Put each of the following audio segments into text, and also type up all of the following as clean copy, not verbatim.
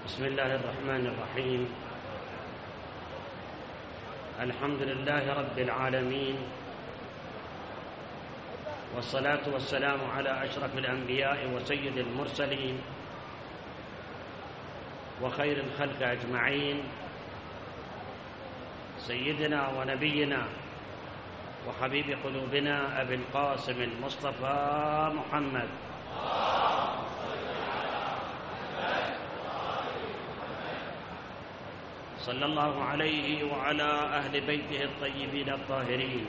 بسم الله الرحمن الرحيم. الحمد لله رب العالمين، والصلاة والسلام على أشرف الأنبياء وسيد المرسلين وخير الخلق أجمعين، سيدنا ونبينا وحبيب قلوبنا أبي القاسم المصطفى محمد صلى الله عليه وعلى أهل بيته الطيبين الطاهرين،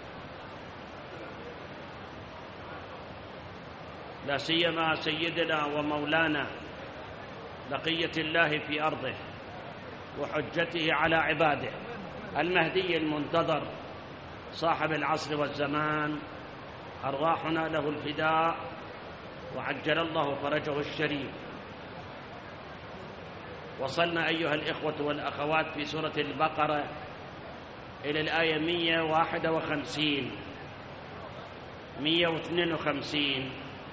لا سيما سيدنا ومولانا بقية الله في أرضه وحجته على عباده المهدي المنتظر صاحب العصر والزمان، أرواحنا له الفداء وعجل الله فرجه الشريف. وصلنا أيها الإخوة والأخوات في سورة البقرة إلى الآية 151 152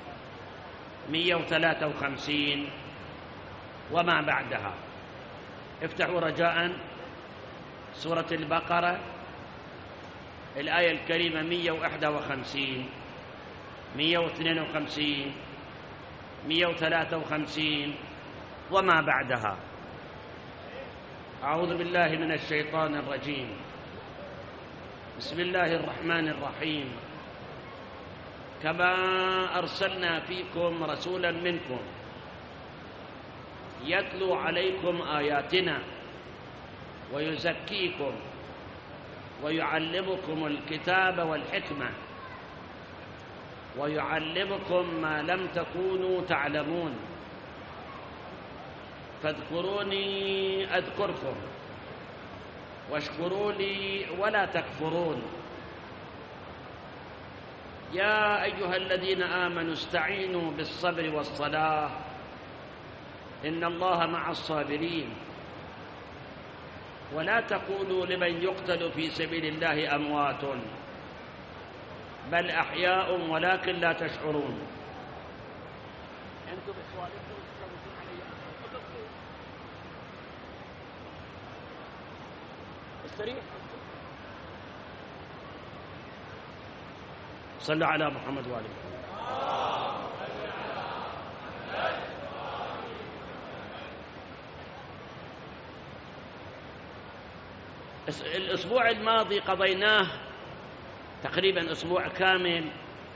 153 وما بعدها. افتحوا رجاء سورة البقرة الآية الكريمة 151 152 153 وما بعدها. أعوذ بالله من الشيطان الرجيم. بسم الله الرحمن الرحيم. كما أرسلنا فيكم رسولا منكم يتلو عليكم آياتنا ويزكيكم ويعلمكم الكتاب والحكمة ويعلمكم ما لم تكونوا تعلمون فاذكروني أذكركم واشكروا لي ولا تكفرون. يا أيها الذين آمنوا استعينوا بالصبر والصلاة إن الله مع الصابرين ولا تقولوا لمن يقتل في سبيل الله أموات بل أحياء ولكن لا تشعرون. صلوا على محمد وآله. الأسبوع الماضي قضيناه تقريبا أسبوع كامل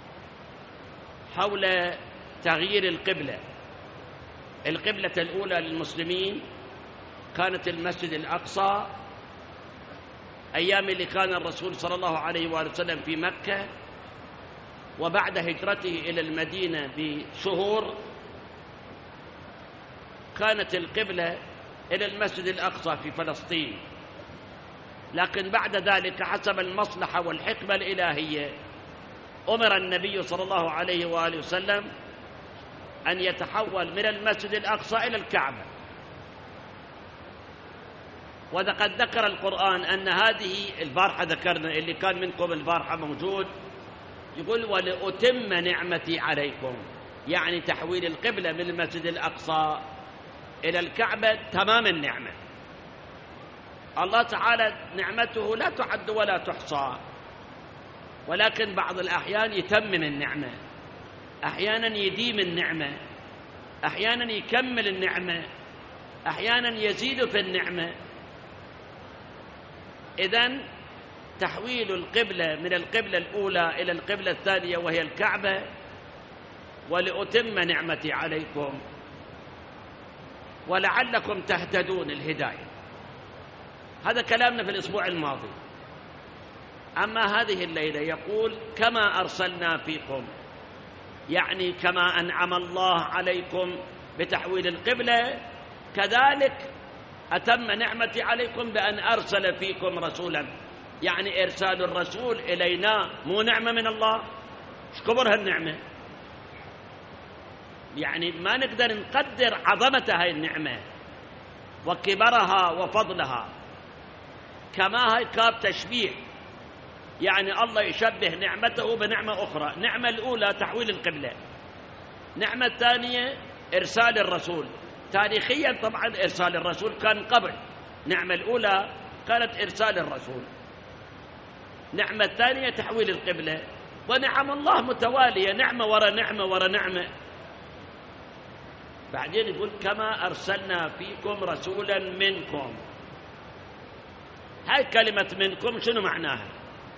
حول تغيير القبلة. القبلة الأولى للمسلمين كانت المسجد الأقصى أيام اللي كان الرسول صلى الله عليه وآله وسلم في مكة، وبعد هجرته إلى المدينة بشهور كانت القبلة إلى المسجد الأقصى في فلسطين. لكن بعد ذلك حسب المصلحة والحكمة الإلهية أمر النبي صلى الله عليه وآله وسلم أن يتحول من المسجد الأقصى إلى الكعبة. وقد ذكر القرآن أن هذه البارحة ذكرنا اللي كان منكم البارحة موجود، يقول ولأتم نعمتي عليكم، يعني تحويل القبلة من المسجد الأقصى إلى الكعبة تمام النعمة. الله تعالى نعمته لا تعد ولا تحصى، ولكن بعض الأحيان يتمم النعمة، أحيانا يديم النعمة، أحيانا يكمل النعمة، أحيانا يزيد في النعمة. إذن تحويل القبلة من القبلة الأولى إلى القبلة الثانية وهي الكعبة، ولأتم نعمتي عليكم ولعلكم تهتدون، الهداية. هذا كلامنا في الأسبوع الماضي. أما هذه الليلة يقول كما أرسلنا فيكم، يعني كما أنعم الله عليكم بتحويل القبلة كذلك أتم نعمتي عليكم بأن أرسل فيكم رسولا. يعني إرسال الرسول إلينا مو نعمة من الله؟ ايش كبر هالنعمة؟ يعني ما نقدر نقدر عظمة هاي النعمة وكبرها وفضلها. كما هاي كاب تشبيه، يعني الله يشبه نعمته بنعمة أخرى. نعمة الأولى تحويل القبلة، نعمة الثانية إرسال الرسول. تاريخيا طبعا إرسال الرسول كان قبل. النعمة الأولى كانت إرسال الرسول، النعمة الثانية تحويل القبلة، ونعم الله متوالية، نعمة ورا نعمة ورا نعمة. بعدين يقول كما أرسلنا فيكم رسولا منكم. هاي كلمة منكم شنو معناها؟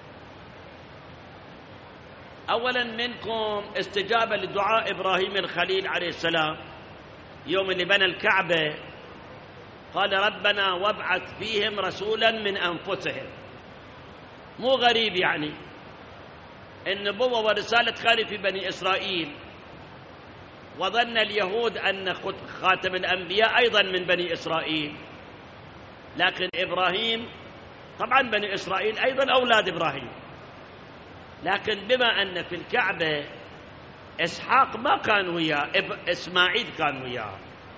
أولا منكم استجابة لدعاء إبراهيم الخليل عليه السلام يوم اللي بنى الكعبة، قال ربنا وابعث فيهم رسولا من أنفسهم. مو غريب يعني النبوة ورسالة خالي في بني إسرائيل، وظن اليهود أن خاتم الأنبياء أيضا من بني إسرائيل، لكن إبراهيم طبعا بني إسرائيل أيضا أولاد إبراهيم، لكن بما أن في الكعبة إسحاق ما كان وياه، إسماعيل كان وياه.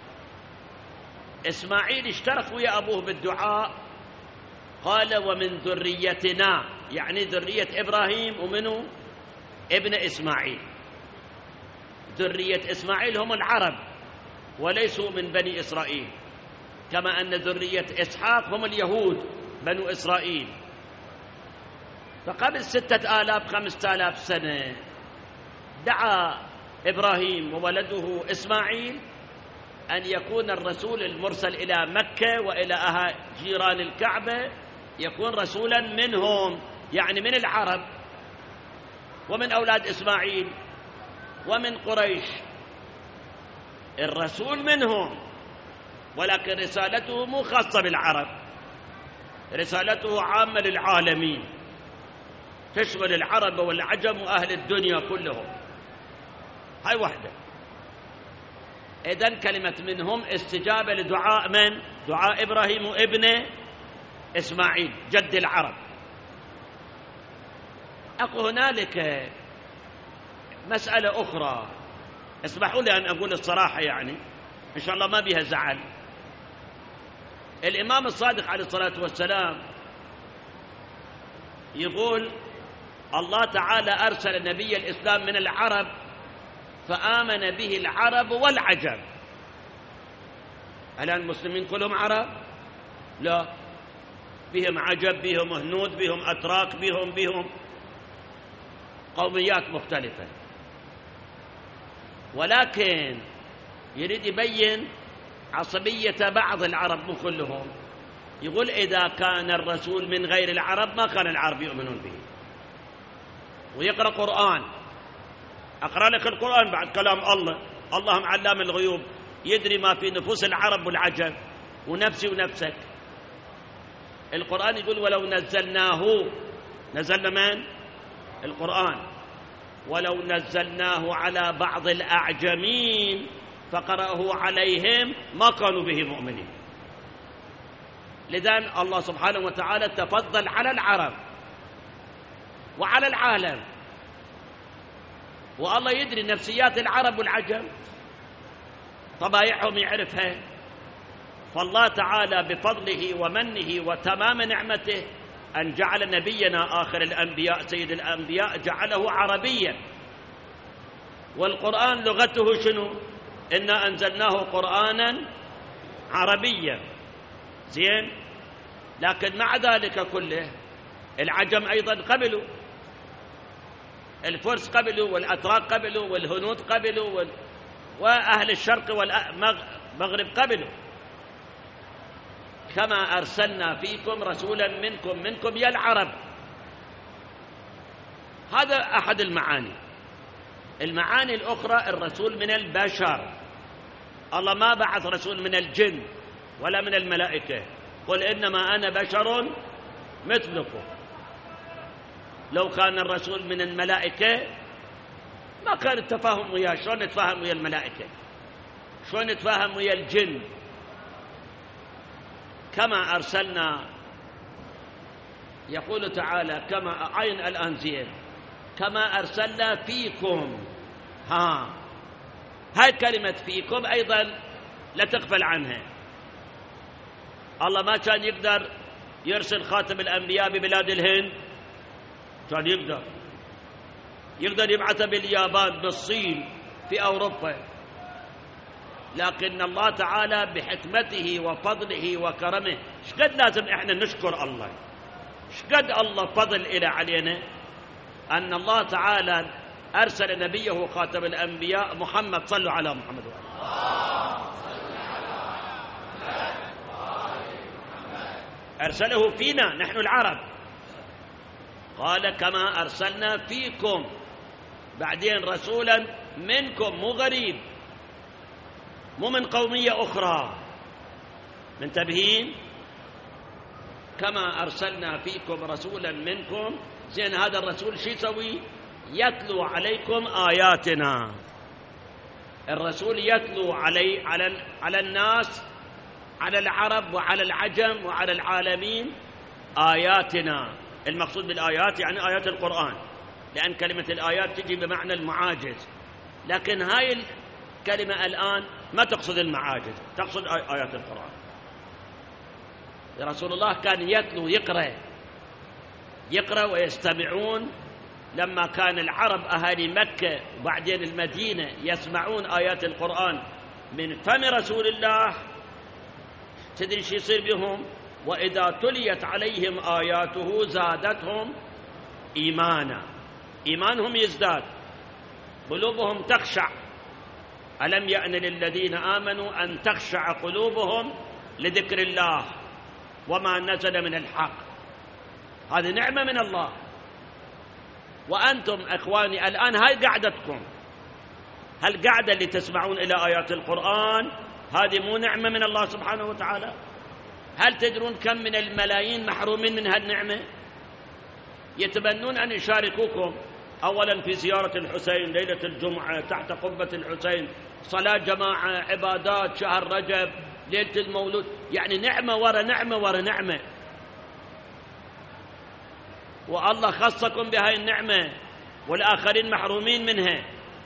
إسماعيل اشترك ويا أبوه بالدعاء، قال ومن ذريتنا، يعني ذرية إبراهيم ومنه ابن إسماعيل. ذرية إسماعيل هم العرب وليسوا من بني إسرائيل، كما أن ذرية إسحاق هم اليهود بنو إسرائيل. فقبل 6000 5000 سنة دعا إبراهيم وولده إسماعيل أن يكون الرسول المرسل إلى مكة وإلى جيران الكعبة يكون رسولا منهم، يعني من العرب ومن أولاد إسماعيل ومن قريش. الرسول منهم، ولكن رسالته مو خاصة بالعرب، رسالته عامة للعالمين، تشمل العرب والعجم وأهل الدنيا كلهم. هاي وحدة. إذن كلمة منهم استجابة لدعاء من؟ دعاء إبراهيم وابنه إسماعيل جد العرب. أقول هنالك مسألة أخرى، اسمحوا لي أن أقول الصراحة، يعني إن شاء الله ما بها زعل. الإمام الصادق عليه الصلاة والسلام يقول الله تعالى أرسل نبي الإسلام من العرب فآمن به العرب والعجم. الآن المسلمين كلهم عرب؟ لا، بهم عجب، بهم هنود، بهم أتراك، بهم قوميات مختلفة، ولكن يريد يبين عصبية بعض العرب مو كلهم. يقول إذا كان الرسول من غير العرب ما كان العرب يؤمنون به. ويقرأ قرآن، أقرأ لك القرآن بعد كلام الله، اللهم علام الغيوب يدري ما في نفوس العرب والعجم ونفسي ونفسك. القرآن يقول ولو نزلناه، نزلنا من؟ القرآن، ولو نزلناه على بعض الأعجمين فقرأه عليهم ما كانوا به مؤمنين. لذا الله سبحانه وتعالى تفضل على العرب وعلى العالم، والله يدري نفسيات العرب والعجم، طبايعهم يعرفها. فالله تعالى بفضله ومنه وتمام نعمته أن جعل نبينا آخر الأنبياء سيد الأنبياء جعله عربيا، والقرآن لغته شنو؟ إنا أنزلناه قرآنا عربيا. زين، لكن مع ذلك كله العجم أيضا قبلوا، الفرس قبلوا، والأتراك قبلوا، والهنود قبلوا، وأهل الشرق والمغرب قبلوا. كما أرسلنا فيكم رسولا منكم يا العرب. هذا أحد المعاني. المعاني الأخرى الرسول من البشر، الله ما بعث رسول من الجن ولا من الملائكة، قل إنما أنا بشر مثلكم. لو كان الرسول من الملائكة ما كان التفاهم وياه. شلون نتفاهم ويا الملائكة؟ شلون نتفاهم ويا الجن؟ كما أرسلنا، يقول تعالى كما عين الآن زين، كما أرسلنا فيكم. هاي كلمة فيكم أيضا لا تغفل عنها. الله ما كان يقدر يرسل خاتم الأنبياء ببلاد الهند؟ كان يقدر يبعثه باليابان، بالصين، في أوروبا. لكن الله تعالى بحكمته وفضله وكرمه شقد لازم احنا نشكر الله، شقد الله فضل إلى علينا أن الله تعالى أرسل نبيه خاتم الأنبياء محمد. صلوا على محمد أرسله فينا نحن العرب، قال كما أرسلنا فيكم، بعدين رسولا منكم، مو غريب، مو من قومية أخرى، منتبهين؟ كما أرسلنا فيكم رسولا منكم. زين هذا الرسول شو يسوي؟ يتلو عليكم آياتنا. الرسول يتلو على الناس، على العرب وعلى العجم وعلى العالمين آياتنا. المقصود بالآيات يعني آيات القرآن، لأن كلمة الآيات تجي بمعنى المعاجز، لكن هاي الكلمة الآن ما تقصد المعاجز، تقصد آيات القرآن. رسول الله كان يتلو، يقرأ ويستمعون. لما كان العرب أهالي مكة وبعدين المدينة يسمعون آيات القرآن من فم رسول الله، تدري شو يصير بهم؟ وإذا تليت عليهم آياته زادتهم إيمانا، إيمانهم يزداد، قلوبهم تخشع. ألم يأن للذين آمنوا أن تخشع قلوبهم لذكر الله وما نزل من الحق. هذه نعمة من الله. وأنتم أخواني الآن هاي قعدتكم، هالقعدة اللي تسمعون إلى آيات القرآن، هذه مو نعمة من الله سبحانه وتعالى؟ هل تدرون كم من الملايين محرومين من هالنعمة؟ يتمنون أن يشاركوكم أولا في زيارة الحسين ليلة الجمعة تحت قبة الحسين، صلاة جماعة، عبادات، شهر رجب، ليلة المولود، يعني نعمة ورا نعمة ورا نعمة. والله خصكم بهاي النعمة والآخرين محرومين منها.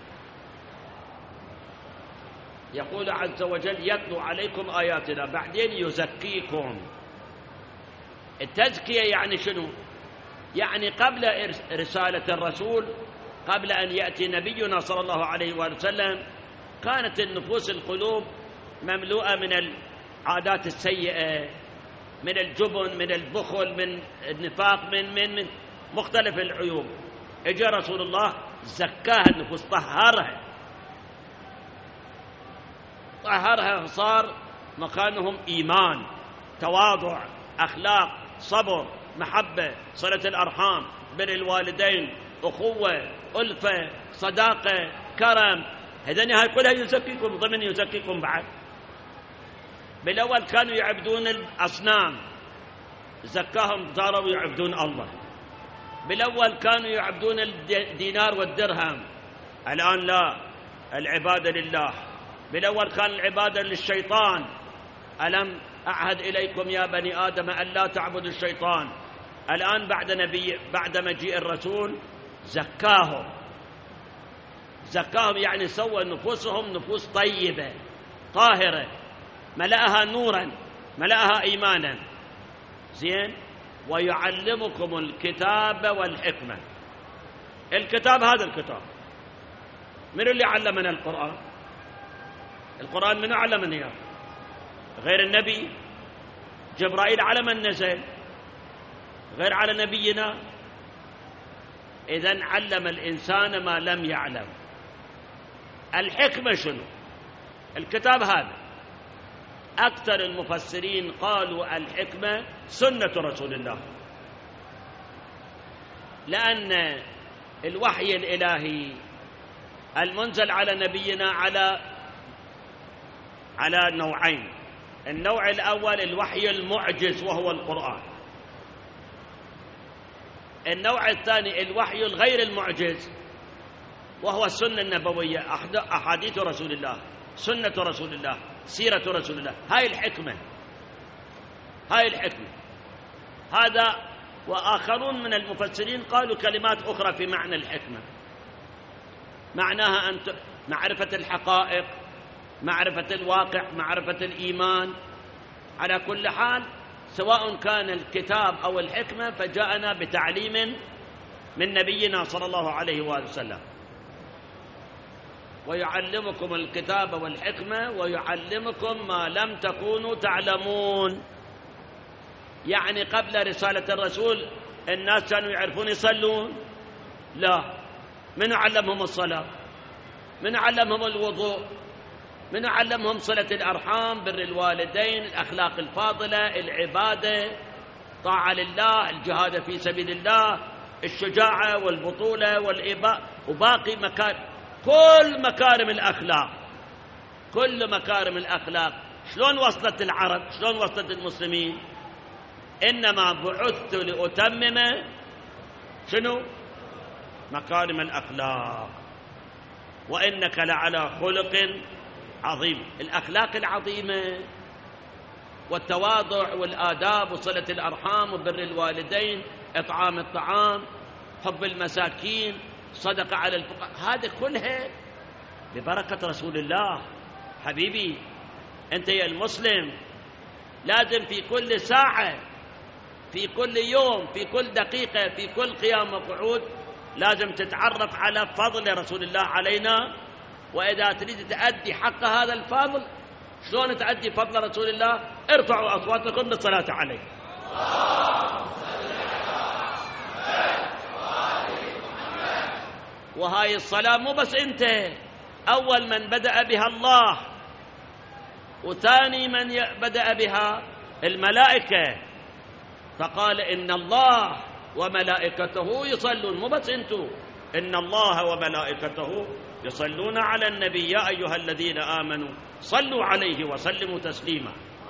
يقول عز وجل يتلو عليكم آياتنا، بعدين يزكيكم. التزكية يعني شنو؟ يعني قبل رسالة الرسول، قبل أن يأتي نبينا صلى الله عليه وسلم، كانت النفوس القلوب مملوءة من العادات السيئة، من الجبن، من البخل، من النفاق، من مختلف العيوب. اجى رسول الله زكاها النفوس، طهرها، صار مكانهم إيمان، تواضع، أخلاق، صبر، محبة، صلة الأرحام، بر الوالدين، أخوة، ألفة، صداقة، كرم. هذين هاي كلها يزكيكم، ضمن يزكيكم بعد. بالأول كانوا يعبدون الأصنام، زكاهم صاروا يعبدون الله. بالأول كانوا يعبدون الدينار والدرهم، الآن لا، العبادة لله. بالأول كان العبادة للشيطان، ألم أعهد إليكم يا بني آدم أن لا تعبدوا الشيطان. الآن بعد مجيء الرسول زكاهم يعني سوى نفوسهم نفوس طيبة طاهرة، ملأها نورا، ملأها إيمانا. زين، ويعلمكم الكتاب والحكمة. الكتاب هذا الكتاب، من اللي علمنا القرآن؟ القرآن من علمنا إياه؟ غير النبي جبرائيل على من نزل؟ غير على نبينا. إذن علم الإنسان ما لم يعلم. الحكمة شنو؟ الكتاب هذا أكثر المفسرين قالوا الحكمة سنة رسول الله، لأن الوحي الإلهي المنزل على نبينا على نوعين. النوع الأول الوحي المعجز وهو القرآن. النوع الثاني الوحي الغير المعجز وهو السنة النبوية، أحاديث رسول الله، سنة رسول الله، سيرة رسول الله. هاي الحكمة. هذا وآخرون من المفسرين قالوا كلمات أخرى في معنى الحكمة، معناها أن معرفة الحقائق، معرفة الواقع، معرفة الإيمان. على كل حال سواء كان الكتاب أو الحكمة فجاءنا بتعليم من نبينا صلى الله عليه وآله وسلم. ويعلمكم الكتاب والحكمة ويعلمكم ما لم تكونوا تعلمون. يعني قبل رسالة الرسول الناس كانوا يعرفون يصلون؟ لا. من علمهم الصلاة؟ من علمهم الوضوء؟ من علمهم صلة الأرحام، بر الوالدين، الأخلاق الفاضلة، العبادة، طاعة لله، الجهاد في سبيل الله، الشجاعة والبطولة والإباء وباقي كل مكارم الأخلاق، كل مكارم الأخلاق. شلون وصلت العرب؟ شلون وصلت المسلمين؟ إنما بعثت لأتمم شنو؟ مكارم الأخلاق، وإنك لعلى خلق عظيم. الأخلاق العظيمة والتواضع والآداب وصلة الأرحام وبر الوالدين، إطعام الطعام، حب المساكين، صدقة على الفقراء، هذه كلها ببركة رسول الله. حبيبي أنت يا المسلم لازم في كل ساعة، في كل يوم، في كل دقيقة، في كل قيام وقعود لازم تتعرف على فضل رسول الله علينا. وإذا تريد تأدي حق هذا الفضل، شلون تأدي فضل رسول الله؟ ارفعوا أصواتكم بالصلاة عليه. وهاي الصلاة مو بس أنت، أول من بدأ بها الله، وثاني من بدأ بها الملائكة، فقال إن الله وملائكته يصلون، مو بس أنتم، إن الله وملائكته يصلون على النبي يا أيها الذين آمنوا صلوا عليه وسلموا تسليما.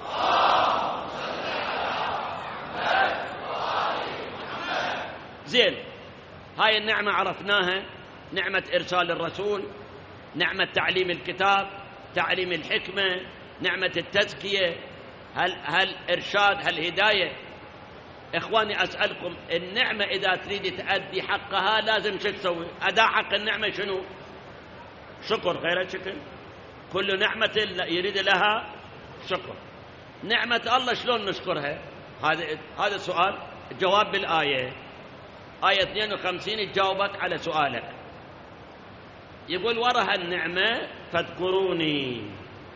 زين، هاي النعمة عرفناها، نعمة إرسال الرسول، نعمة تعليم الكتاب، تعليم الحكمة، نعمة التزكية، هل إرشاد، هل هداية. إخواني أسألكم، النعمة إذا تريد تأدي حقها لازم شو تسوي؟ أداء حق النعمة شنو؟ شكر، غير شكر. كل نعمة يريد لها شكر. نعمة الله شلون نشكرها؟ هذا سؤال، الجواب بالآية. آية 52 تجاوبك على سؤالك. يقول ورها النعمة فاذكروني،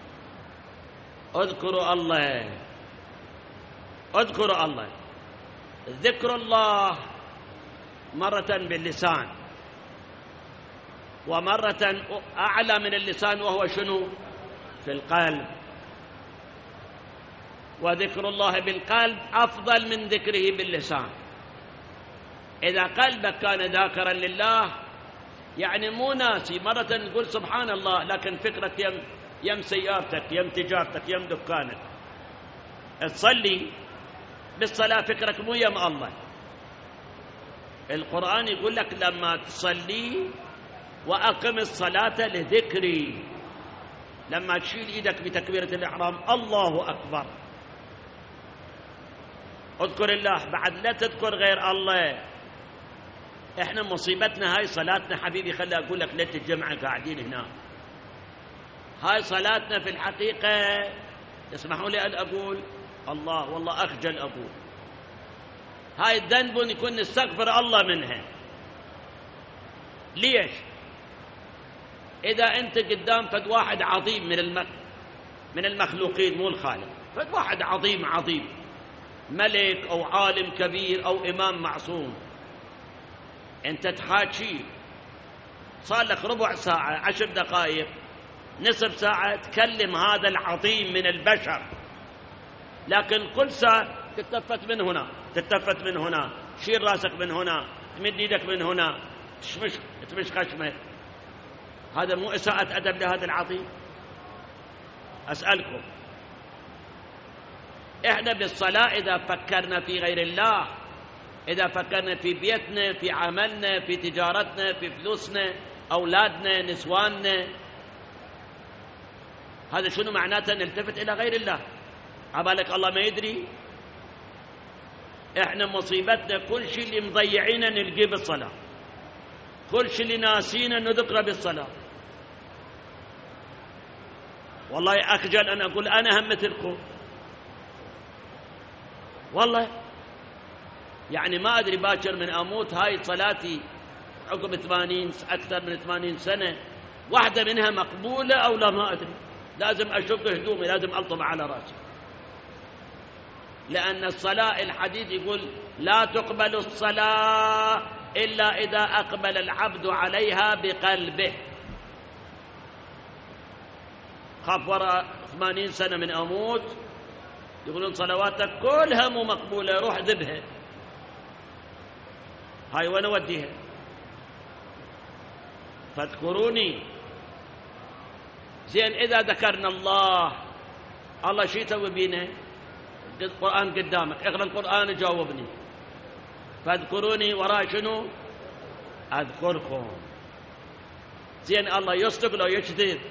اذكروا الله، اذكروا الله. ذكر الله مرة باللسان، ومرة أعلى من اللسان وهو شنو؟ في القلب. وذكر الله بالقلب أفضل من ذكره باللسان. إذا قلبك كان ذاكرا لله، يعني مو ناسي، مرة تقول سبحان الله لكن فكرك يم سيارتك، يم تجارتك، يم دكانك. تصلي بالصلاة فكرك مو يم الله. القرآن يقول لك لما تصلي وأقم الصلاة لذكري، لما تشيل إيدك بتكبيرة الإحرام الله أكبر، اذكر الله، بعد لا تذكر غير الله. احنا مصيبتنا هاي صلاتنا حبيبي، خلي أقول لك ليلة الجمعة قاعدين هنا، هاي صلاتنا في الحقيقة، تسمحوا لي أن أقول الله والله أخجل أقول، هاي الذنب يكون نستغفر الله منها. ليش؟ إذا أنت قدام فد واحد عظيم من المخلوقين، مو الخالق، فد واحد عظيم ملك أو عالم كبير أو إمام معصوم، أنت تحاكي صار لك ربع ساعة، 10 دقائق، نصف ساعة تكلم هذا العظيم من البشر، لكن كل ساعة تتلفت من هنا، تتلفت من هنا، شيل راسك من هنا، تمد يدك من هنا، تمش خشمك. هذا مو إساءة أدب لهذا العظيم؟ أسألكم، إحنا بالصلاة إذا فكرنا في غير الله، إذا فكرنا في بيتنا، في عملنا، في تجارتنا، في فلوسنا، أولادنا، نسواننا، هذا شنو معناته؟ نلتفت إلى غير الله. عبالك الله ما يدري؟ إحنا مصيبتنا كل شيء اللي مضيعينه نلقيه بالصلاة، كل شيء اللي ناسينه نذكره بالصلاة. والله أخجل أن أقول أنا هم مثلكم، والله يعني ما أدري باكر من أموت، هاي صلاتي عقب 80 أكثر من 80 سنة واحدة منها مقبولة أو لا ما أدري، لازم أشق هدومي، لازم ألطم على رأسي، لأن الصلاة الحديث يقول لا تقبل الصلاة إلا إذا أقبل العبد عليها بقلبه. خاف وراء 80 سنة من أموت يقولون صلواتك كلها مو مقبولة، روح ذبها، هاي وين أوديها؟ فاذكروني. زين إذا ذكرنا الله، الله شو يسوي بينا؟ القرآن قدامك، اقرأ القرآن جاوبني. فاذكروني وراء شنو؟ أذكركم. زين الله يصدق لو يكذب؟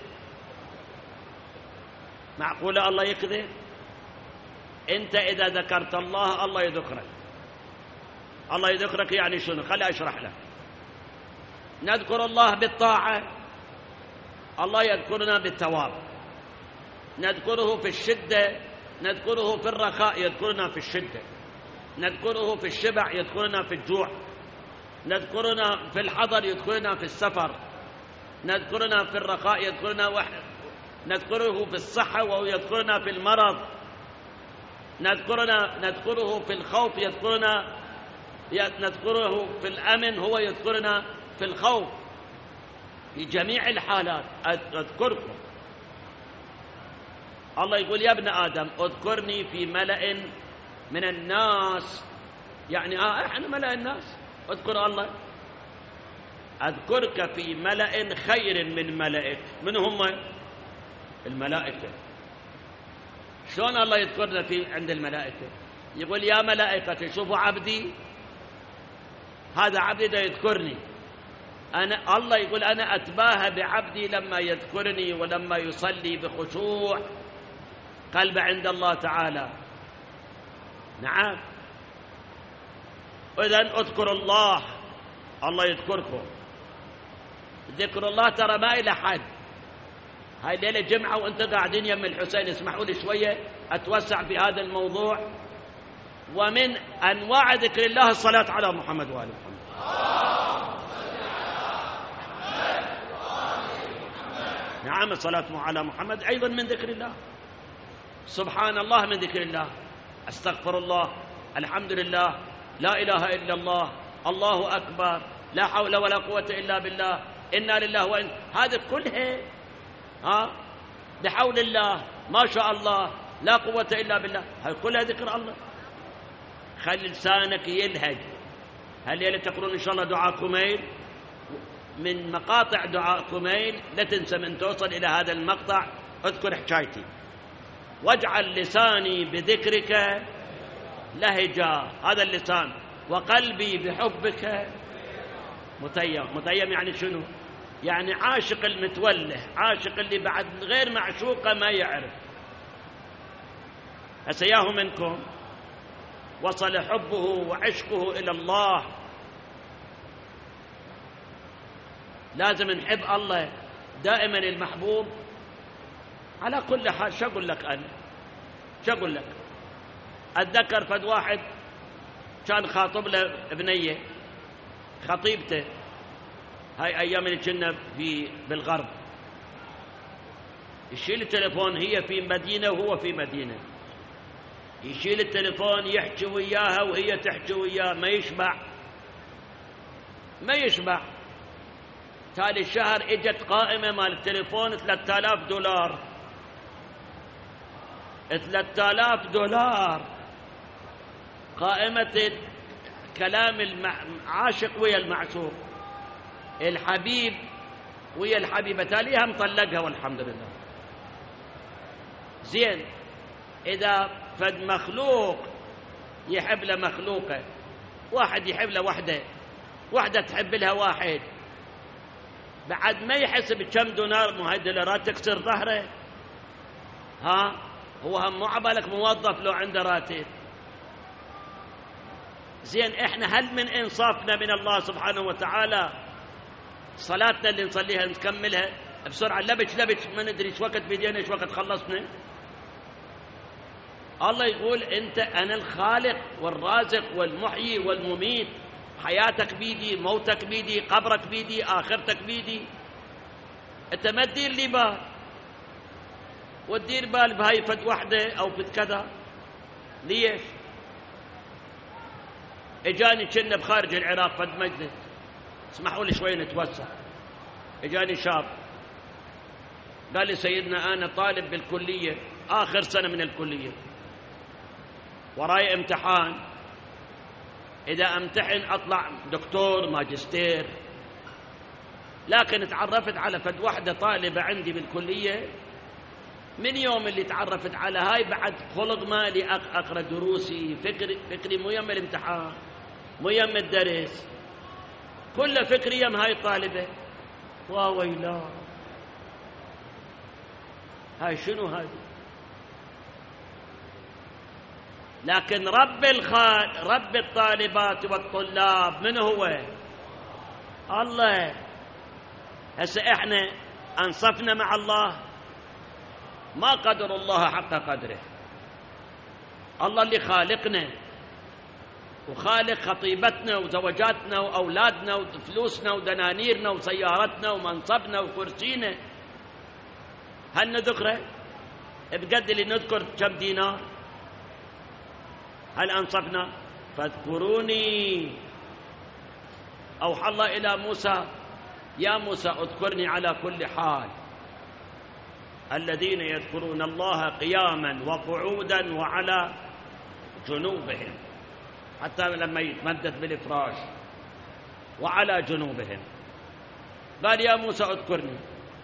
معقولة الله يكذب؟ أنت إذا ذكرت الله الله يذكرك. الله يذكرك يعني شنو؟ خلي أشرح لك. نذكر الله بالطاعة، الله يذكرنا بالثواب. نذكره في الشدة، نذكره في الرخاء يذكرنا في الشدة. نذكره في الشبع يذكرنا في الجوع. نذكرنا في الحضر يذكرنا في السفر. نذكرنا في الرخاء يذكرنا نذكره في الصحة وهو يذكرنا في المرض. نذكره في الخوف يذكرنا، نذكره في الأمن هو يذكرنا في الخوف. في جميع الحالات أذكركم. الله يقول يا ابن آدم اذكرني في ملأ من الناس، يعني احنا ملأ الناس. اذكر الله، أذكرك في ملأ خير من ملئك. من هم؟ الملائكة. شلون الله يذكرنا في عند الملائكة؟ يقول يا ملائكة شوفوا عبدي، هذا عبدي ده يذكرني أنا. الله يقول أنا أتباهى بعبدي لما يذكرني ولما يصلي بخشوع قلب عند الله تعالى. نعم. إذن اذكروا الله، الله يذكركم. ذكر الله ترى ما إلى حد. هاي ليلة جمعة وانت قاعدين يم الحسين، اسمحوا لي شوية أتوسع في هذا الموضوع. ومن أنواع ذكر الله الصلاة على محمد وآل محمد. نعم، الصلاة على محمد أيضا من ذكر الله. سبحان الله من ذكر الله، أستغفر الله، الحمد لله، لا إله إلا الله، الله أكبر، لا حول ولا قوة إلا بالله، إنا لله وإن، هذه كلها بحول الله، ما شاء الله، لا قوة إلا بالله، هذه كلها ذكر الله. خلي لسانك يلهج. هل تقولون إن شاء الله دعاء كميل؟ من مقاطع دعاء كميل لا تنسى من توصل إلى هذا المقطع اذكر حكايتي. واجعل لساني بذكرك لهجا، هذا اللسان، وقلبي بحبك متيم. متيم يعني شنو؟ يعني عاشق المتوله، عاشق اللي بعد غير معشوقه ما يعرف. أسياه منكم وصل حبه وعشقه إلى الله. لازم نحب الله دائما، المحبوب على كل حال. شو أقول لك أنا؟ شو أقول لك؟ أتذكر فد واحد كان خاطب له ابنية، خطيبته، هاي أيام اللي كنا بالغرب، يشيل التليفون، هي في مدينة وهو في مدينة، يشيل التليفون يحكي وياها وهي تحكي وياه، ما يشبع. تالي الشهر اجت قائمة مال التليفون $3000. $3000 قائمة كلام العاشق ويا المعشوق، الحبيب ويا الحبيبة، تاليها مطلقها والحمد لله. زين، إذا فد مخلوق يحب له مخلوقه، واحد يحب له وحدة تحب لها واحد، بعد ما يحسب كم دولار، مو هاي دولارات تكسر ظهره. هو هم مو عبالك موظف لو عنده راتب. زين، احنا هل من انصافنا من الله سبحانه وتعالى صلاتنا اللي نصليها نكملها بسرعه، لبش ما ندري ايش وقت بدينا ايش وقت خلصنا. الله يقول انا الخالق والرازق والمحيي والمميت، حياتك بيدي، موتك بيدي، قبرك بيدي، آخرتك بيدي. أنت ما تدير لي بال، وتدير بال بهاي فد وحدة أو فد كذا. ليش؟ إجاني كنا بخارج العراق فد مجلس، اسمحوا لي شوي نتوسع. إجاني شاب قال لي سيدنا أنا طالب بالكلية، آخر سنة من الكلية، وراي امتحان، إذا أمتحن أطلع دكتور ماجستير، لكن تعرفت على فد وحدة طالبة عندي بالكلية، من يوم اللي تعرفت على هاي بعد خلق مالي أقرأ دروسي، فكري مو يم الامتحان، مو يم الدرس، كل فكري يم هاي الطالبة. وويلا، هاي شنو هاي؟ لكن رب الطالبات والطلاب من هو؟ الله. هسه احنا انصفنا مع الله، ما قدر الله حق قدره. الله اللي خالقنا وخالق خطيبتنا وزوجاتنا وأولادنا وفلوسنا ودنانيرنا وسيارتنا ومنصبنا وكرسينا، هل نذكره؟ بقد اللي نذكر كم دينار؟ هل أنصفنا؟ فاذكروني. أوحى الله إلى موسى يا موسى اذكرني على كل حال. الذين يذكرون الله قياما وقعودا وعلى جنوبهم، حتى لما يتمدد بالفراش، وعلى جنوبهم. قال يا موسى اذكرني.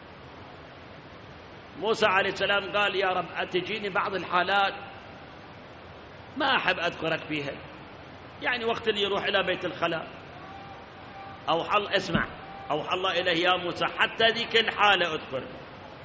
موسى عليه السلام قال يا رب أتجيني بعض الحالات ما أحب أذكرك فيها، يعني وقت اللي يروح إلى بيت الخلاء اسمع، أوحى الله إليه يا موسى حتى ذيك الحالة اذكرني.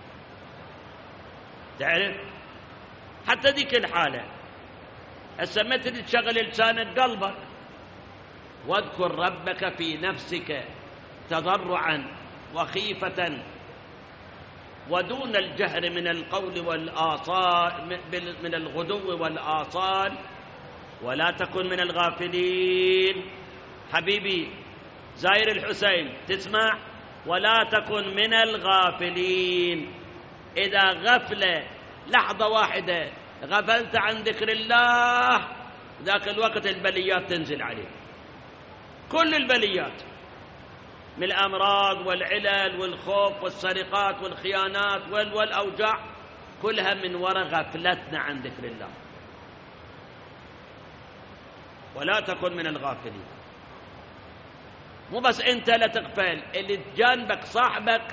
تعرف؟ حتى ذيك الحالة. هسه متى تشغل لسانك قلبك، واذكر ربك في نفسك تضرعا وخيفة ودون الجهر من القول والآصال، من الغدو والآصال، ولا تكن من الغافلين. حبيبي زاير الحسين تسمع؟ ولا تكن من الغافلين. إذا غفلة لحظة واحدة غفلت عن ذكر الله، ذاك الوقت البليات تنزل عليك، كل البليات من الأمراض والعلل والخوف والسرقات والخيانات والأوجاع، كلها من وراء غفلتنا عن ذكر الله. ولا تكن من الغافلين. مو بس أنت لا تغفل، اللي جانبك صاحبك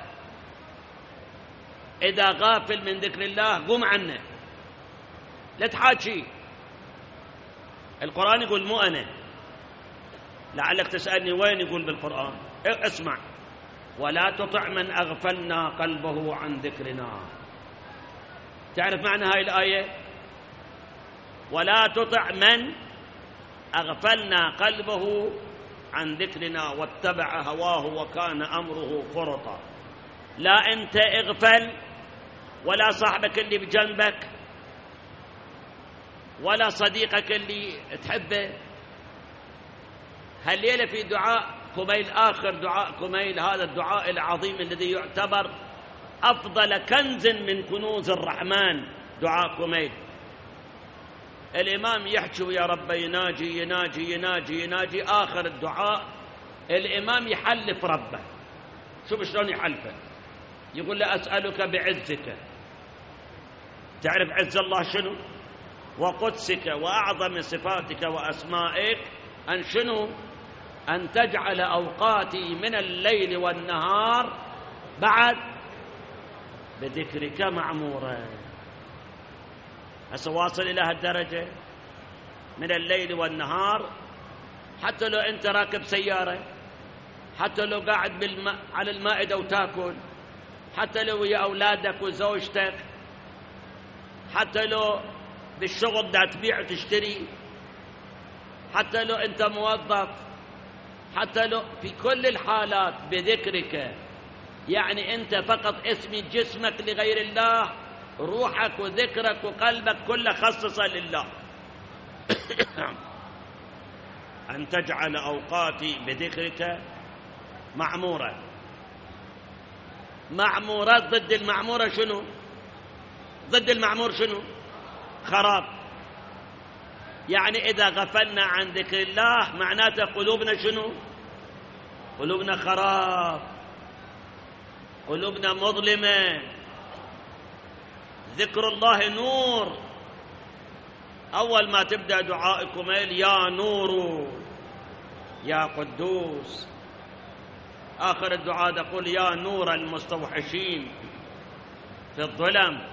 إذا غافل من ذكر الله قم عنه، لا تحاكي. القرآن يقول مو أنا، لعلك تسألني وين يقول بالقرآن. اسمع، ولا تطع من أغفلنا قلبه عن ذكرنا. تعرف معنى هاي الآية؟ ولا تطع من أغفلنا قلبه عن ذكرنا واتبع هواه وكان أمره فرطا. لا أنت اغفل، ولا صاحبك اللي بجنبك، ولا صديقك اللي تحبه. هالليلة في دعاء كميل، آخر دعاء كميل، هذا الدعاء العظيم الذي يعتبر أفضل كنز من كنوز الرحمن، دعاء كميل. الإمام يحكي ويا رب يناجي يناجي يناجي يناجي، آخر الدعاء الإمام يحلف ربه. شوف شلون يحلفه، يقول له أسألك بعزك. تعرف عز الله شنو؟ وقدسك وأعظم صفاتك وأسمائك، أن شنو؟ أن تجعل أوقاتي من الليل والنهار بعد بذكرك معمورا. هسه واصل إلى هالدرجة من الليل والنهار، حتى لو أنت راكب سيارة، حتى لو قاعد على المائدة وتاكل، حتى لو ويا أولادك وزوجتك، حتى لو بالشغل دا تبيع وتشتري، حتى لو أنت موظف، حتى لو في كل الحالات بذكرك. يعني أنت فقط اسمي جسمك لغير الله، روحك وذكرك وقلبك كله خصصه لله. أن تجعل أوقاتي بذكرك معمورة. معمورات ضد المعمورة شنو؟ ضد المعمور شنو؟ خراب. يعني إذا غفلنا عن ذكر الله معناته قلوبنا شنو؟ قلوبنا خراب، قلوبنا مظلمة. ذكر الله نور. أول ما تبدأ دعائكم يا نور يا قدوس، آخر الدعاء تقول يا نور المستوحشين في الظلم.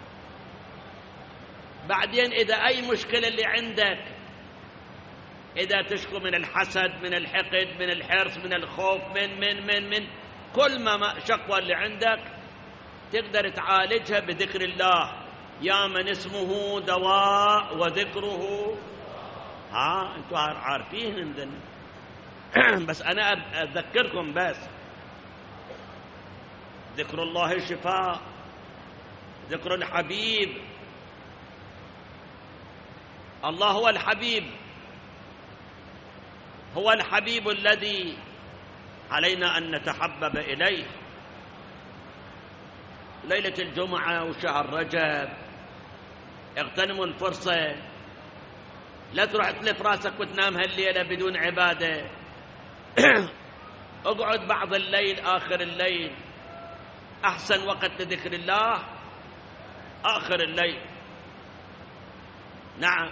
بعدين إذا أي مشكلة اللي عندك، إذا تشكو من الحسد، من الحقد، من الحرص، من الخوف، من كل ما شكوى اللي عندك تقدر تعالجها بذكر الله. يا من اسمه دواء وذكره انتوا عارفين عندنا بس أنا أذكركم بس. ذكر الله شفاء، ذكر الحبيب. الله هو الحبيب، هو الحبيب الذي علينا أن نتحبب إليه. ليلة الجمعة وشهر رجب اغتنموا الفرصة، لا تروح تلف راسك وتنام هالليلة بدون عبادة. اقعد بعض الليل، آخر الليل أحسن وقت لذكر الله آخر الليل. نعم،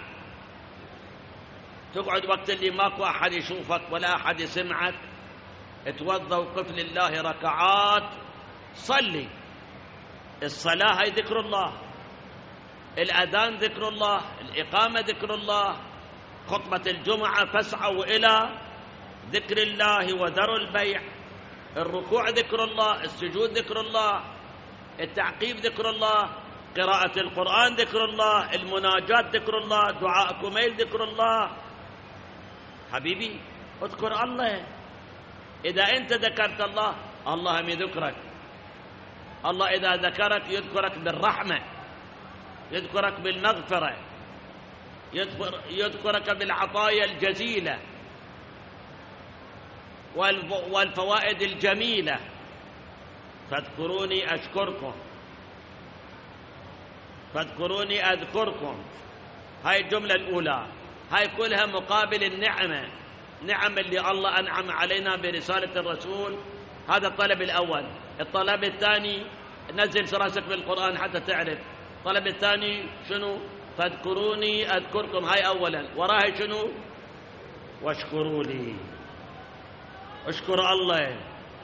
تقعد وقت اللي ماكو أحد يشوفك ولا أحد يسمعك، اتوضى وقف لله ركعات، صلي. الصلاة هي ذكر الله، الأذان ذكر الله، الإقامة ذكر الله، خطبة الجمعة فاسعوا إلى ذكر الله وذروا البيع، الركوع ذكر الله، السجود ذكر الله، التعقيب ذكر الله، قراءة القرآن ذكر الله، المناجات ذكر الله، دعاء كميل ذكر الله. حبيبي اذكر الله. إذا أنت ذكرت الله، الله هم يذكرك. الله إذا ذكرك يذكرك بالرحمة، يذكرك بالمغفرة، يذكرك بالعطايا الجزيلة والفوائد الجميلة. فاذكروني أشكركم، فاذكروني أذكركم. هاي الجملة الأولى، هاي كلها مقابل النعمة، نعم اللي الله أنعم علينا برسالة الرسول. هذا الطلب الأول. الطلب الثاني نزل راسك بالقرآن حتى تعرف. الطلب الثاني شنو؟ فاذكروني أذكركم. هاي أولا. وراها شنو؟ واشكروا لي. اشكر الله،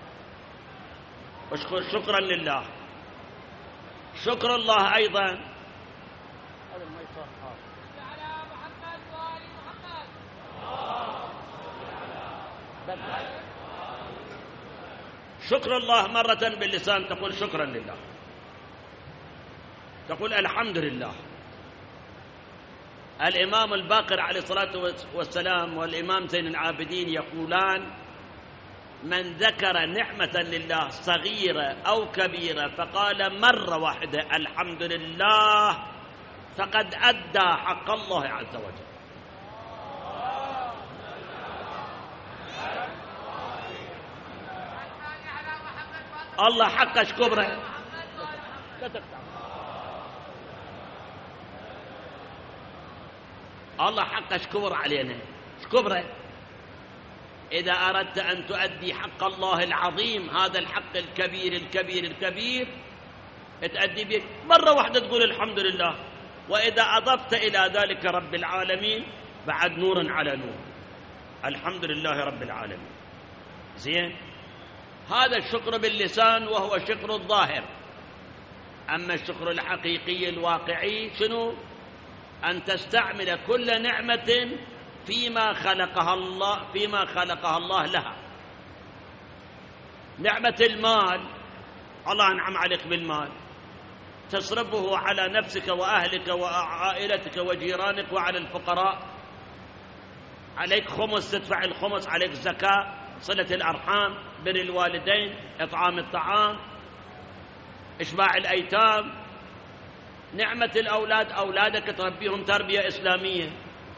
شكرا لله. شكر الله أيضا شكر الله مرة باللسان تقول شكرا لله، تقول الحمد لله. الإمام الباقر عليه الصلاة والسلام والإمام زين العابدين يقولان: من ذكر نعمة لله صغيرة أو كبيرة فقال مرة واحدة الحمد لله فقد أدى حق الله عز وجل. الله حق اشكبره. الله حق اشكبر علينا، اشكبره. إذا أردت أن تؤدي حق الله العظيم، هذا الحق الكبير الكبير الكبير، تؤدي به مرة واحدة تقول الحمد لله. وإذا أضفت إلى ذلك رب العالمين بعد نور على نور، الحمد لله رب العالمين. زين، هذا الشكر باللسان وهو شكر الظاهر. أما الشكر الحقيقي الواقعي شنو؟ أن تستعمل كل نعمة فيما خلقها الله لها. نعمة المال، الله أنعم عليك بالمال، تصرفه على نفسك وأهلك وعائلتك وجيرانك وعلى الفقراء. عليك خمس تدفع الخمس، عليك زكاة، صلة الأرحام، بر الوالدين، إطعام الطعام، إشباع الأيتام. نعمة الأولاد، أولادك تربيهم تربية إسلامية،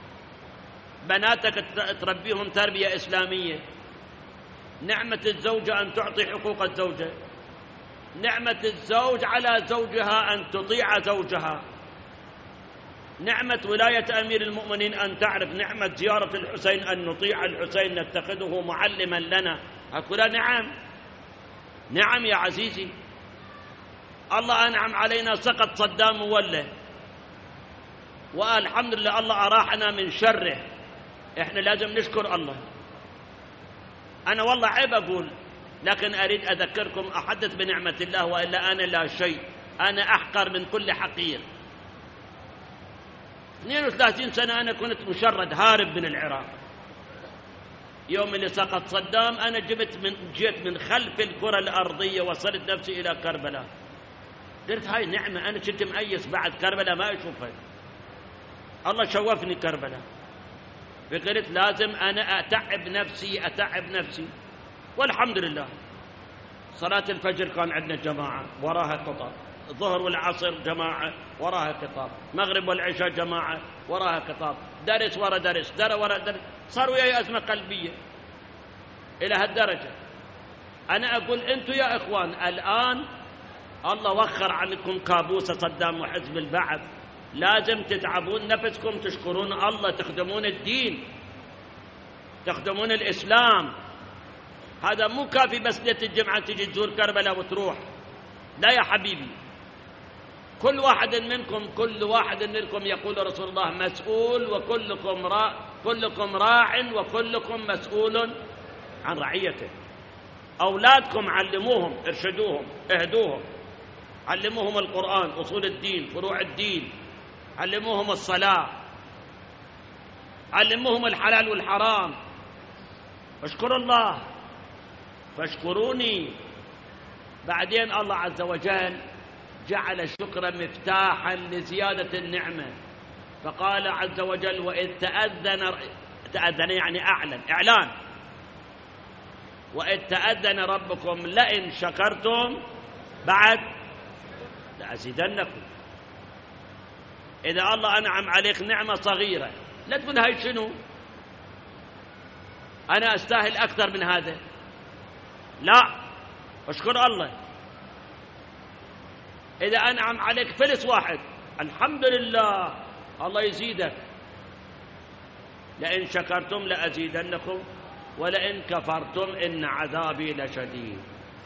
بناتك تربيهم تربية إسلامية. نعمة الزوجة أن تعطي حقوق الزوجة، نعمة الزوج على زوجها أن تطيع زوجها، نعمة ولاية أمير المؤمنين أن تعرف، نعمة زيارة الحسين أن نطيع الحسين نتخذه معلما لنا. هكذا نعم يا عزيزي. الله أنعم علينا، سقط صدام مولى، والحمد لله الله أراحنا من شره. إحنا لازم نشكر الله. أنا والله عيب أقول، لكن أريد أذكركم، أحدث بنعمة الله، وإلا أنا لا شيء، أنا أحقر من كل حقير. 32 سنة أنا كنت مشرد هارب من العراق. يوم اللي سقط صدام أنا جيت من خلف الكرة الأرضية، وصلت نفسي إلى كربلاء. قلت هاي نعمة، أنا كنت مأيس بعد كربلاء ما أشوفها، الله شوفني كربلاء. فقلت لازم أنا أتعب نفسي، والحمد لله. صلاة الفجر كان عندنا جماعة وراها خطاب، الظهر والعصر جماعة وراها خطاب، مغرب والعشاء جماعة وراها خطاب، درس ورا درس، ورا درس. صار وياي أزمة قلبية إلى هالدرجة. أنا أقول أنتم يا إخوان الآن الله وخر عنكم كابوس صدام وحزب البعث، لازم تتعبون نفسكم، تشكرون الله، تخدمون الدين، تخدمون الإسلام. هذا مو كافي بس ليلة الجمعة تجي تزور كربلاء وتروح، لا يا حبيبي. كل واحد منكم يقول رسول الله مسؤول، كلكم راع وكلكم مسؤول عن رعيته. أولادكم علموهم، ارشدوهم، اهدوهم، علموهم القرآن، أصول الدين، فروع الدين، علموهم الصلاة، علموهم الحلال والحرام. اشكروا الله فاشكروني. بعدين الله عز وجل جعل الشكر مفتاحا لزيادة النعمة، فقال عز وجل وإذ تأذن يعني إعلان، وإذ تأذن ربكم لئن شكرتم بعد لأزيدنكم. إذا الله أنعم عليك نعمة صغيرة لا تقول هاي شنو، أنا أستاهل أكثر من هذا، لا، اشكر الله. إذا أنعم عليك فلس واحد الحمد لله، الله يزيدك. لئن شكرتم لأزيدنكم ولئن كفرتم إن عذابي لشديد.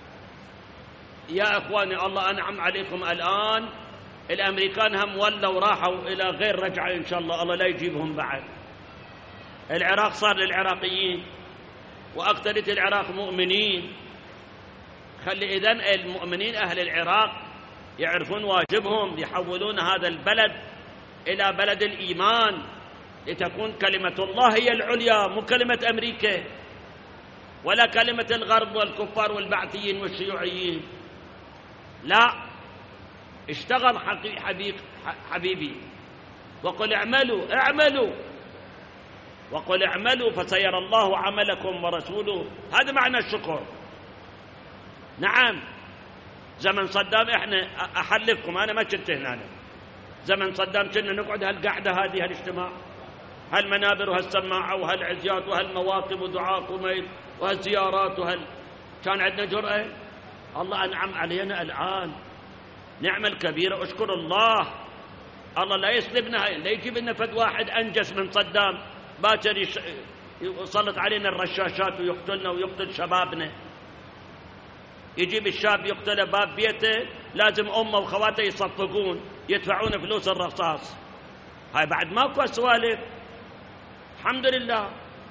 يا إخواني الله أنعم عليكم الآن، الأمريكان هم ولوا راحوا إلى غير رجعة إن شاء الله، الله لا يجيبهم بعد. العراق صار للعراقيين، وأكثرية العراق مؤمنين. خلي إذن المؤمنين أهل العراق يعرفون واجبهم، يحولون هذا البلد إلى بلد الإيمان، لتكون كلمة الله هي العليا، مو كلمة أمريكا ولا كلمة الغرب والكفار والبعثيين والشيوعيين. لا، اشتغل حبيبي، وقل اعملوا وقل اعملوا فسيرى الله عملكم ورسوله. هذا معنى الشكر. نعم، زمن صدام احنا احلفكم، انا ما كنت هنا، زمن صدام كنا نقعد هالقعده هذه، هالاجتماع، هالمنابر وهالسماعه وهالعزيات وهالمواقف ودعاء قميل وهالزيارات كان عندنا جرأة. الله أنعم علينا الآن نعمة الكبيرة، اشكر الله. الله لا يسلبنا، لا يجيب لنا فد واحد أنجس من صدام باكر يسلط علينا الرشاشات ويقتلنا ويقتل شبابنا. يجيب الشاب يقتل باب بيته، لازم أمه وخواته يصفقون يدفعون فلوس الرصاص. هاي بعد ماكو سوالف. الحمد لله.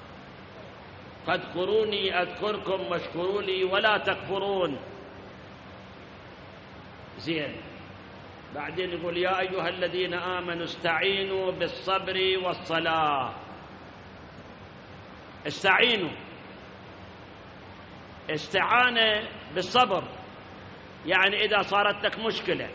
فاذكروني أذكركم واشكروا لي ولا تكفرون. زين. بعدين يقول يا أيها الذين آمنوا استعينوا بالصبر والصلاة. استعينوا، استعانة بالصبر، يعني إذا صارت لك مشكلة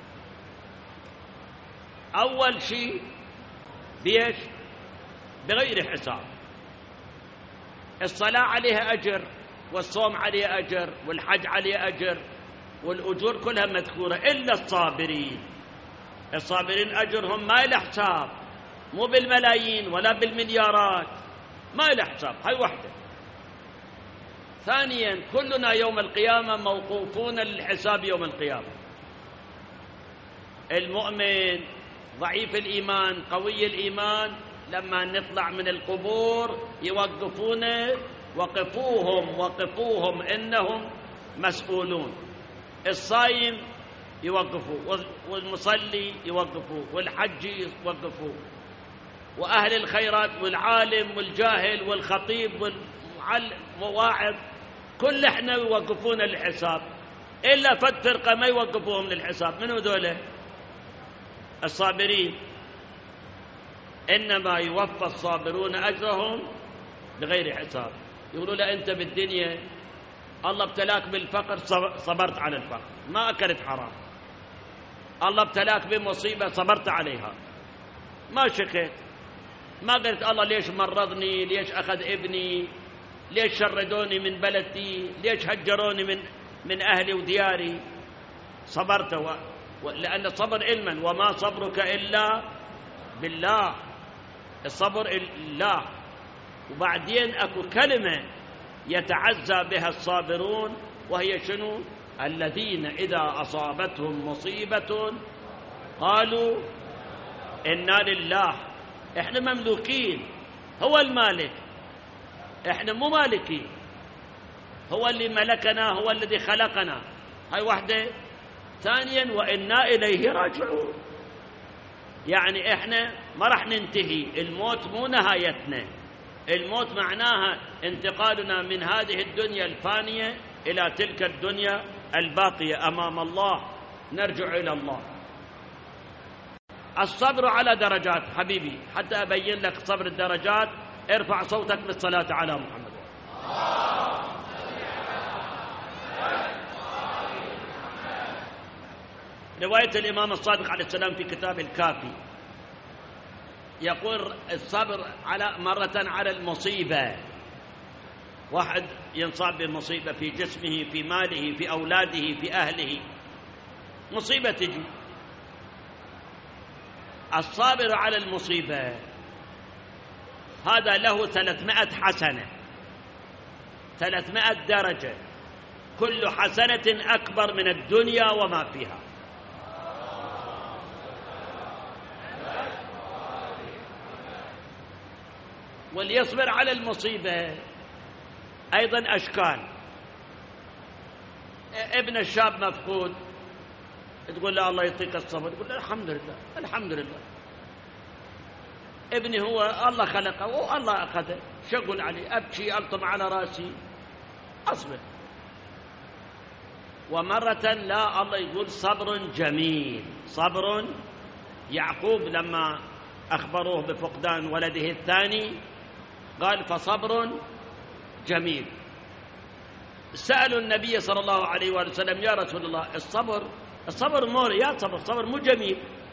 أول شيء بيش بغير حساب. الصلاة عليها أجر، والصوم عليه أجر، والحج عليه أجر، والأجور كلها مذكورة إلا الصابرين. الصابرين أجرهم ما له حساب، مو بالملايين ولا بالمليارات، ما له حساب. هاي وحدة. ثانيا كلنا يوم القيامة موقوفون للحساب يوم القيامة. المؤمن ضعيف الإيمان قوي الإيمان لما نطلع من القبور يوقفونه، وقفوهم إنهم مسؤولون. الصايم يوقفوه، والمصلي يوقفوه، والحج يوقفوه، وأهل الخيرات والعالم والجاهل والخطيب والواعظ كل احنا يوقفون للحساب، إلا فد فرقة ما يوقفوهم للحساب. منو ذولا؟ الصابرين. إنما يوفى الصابرون أجرهم بغير حساب. يقولوا له أنت بالدنيا الله ابتلاك بالفقر صبرت على الفقر، ما أكلت حرام. الله ابتلاك بمصيبة صبرت عليها، ما شكيت، ما قلت الله ليش مرضني، ليش أخذ ابني، ليش شردوني من بلدي، ليش هجروني من أهلي ودياري. صبرت لأن الصبر علما، وما صبرك إلا بالله. الصبر الله. وبعدين أكو كلمة يتعزى بها الصابرون، وهي شنو؟ الذين إذا أصابتهم مصيبة قالوا إنا لله. إحنا مملوكين، هو المالك، إحنا مو مالكين، هو اللي ملكنا، هو الذي خلقنا. هاي واحدة. ثانيا وإنا إليه راجعون، يعني إحنا ما راح ننتهي، الموت مو نهايتنا. الموت معناها انتقالنا من هذه الدنيا الفانية إلى تلك الدنيا الباقية أمام الله، نرجع إلى الله. الصبر على درجات حبيبي، حتى أبين لك صبر الدرجات ارفع صوتك بالصلاة على محمد. رواية الإمام الصادق عليه السلام في كتاب الكافي يقول الصبر مرة على المصيبة. واحد ينصاب بمصيبة في جسمه، في ماله، في أولاده، في أهله، مصيبة تجي. الصابر على المصيبة هذا له 300 حسنة، 300 درجة، كل حسنة أكبر من الدنيا وما فيها. وليصبر على المصيبة أيضا أشكال. ابن الشاب مفقود، تقول له الله يعطيك الصبر، تقول له الحمد لله الحمد لله. ابني هو الله خلقه والله أخذه، شغل عليه، أبكي ألطم على رأسي، أصبر. ومرة لا، الله يقول صبر جميل. صبر يعقوب لما أخبروه بفقدان ولده الثاني قال فصبر جميل. سألوا النبي صلى الله عليه وآله وسلم يا رسول الله الصبر مور يا صبر مو جميل.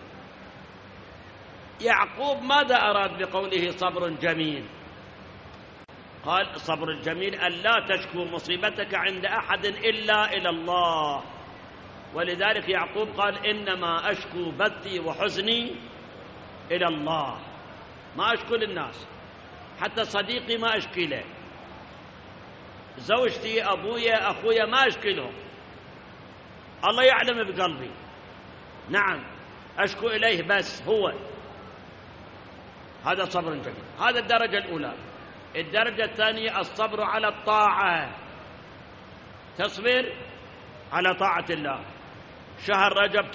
يعقوب ماذا أراد بقوله صبر جميل؟ قال الصبر الجميل أن لا تشكو مصيبتك عند أحد إلا إلى الله. ولذلك يعقوب قال إنما أشكو بثي وحزني إلى الله، ما أشكو للناس، حتى صديقي ما أشكي له، زوجتي، أبويا، أخويا ما أشكي لهم، الله يعلم بقلبي. نعم أشكو إليه بس هو. هذا صبر جميل. هذا الدرجة الأولى. الدرجة الثانية الصبر على الطاعة، تصبر على طاعة الله. شهر رجب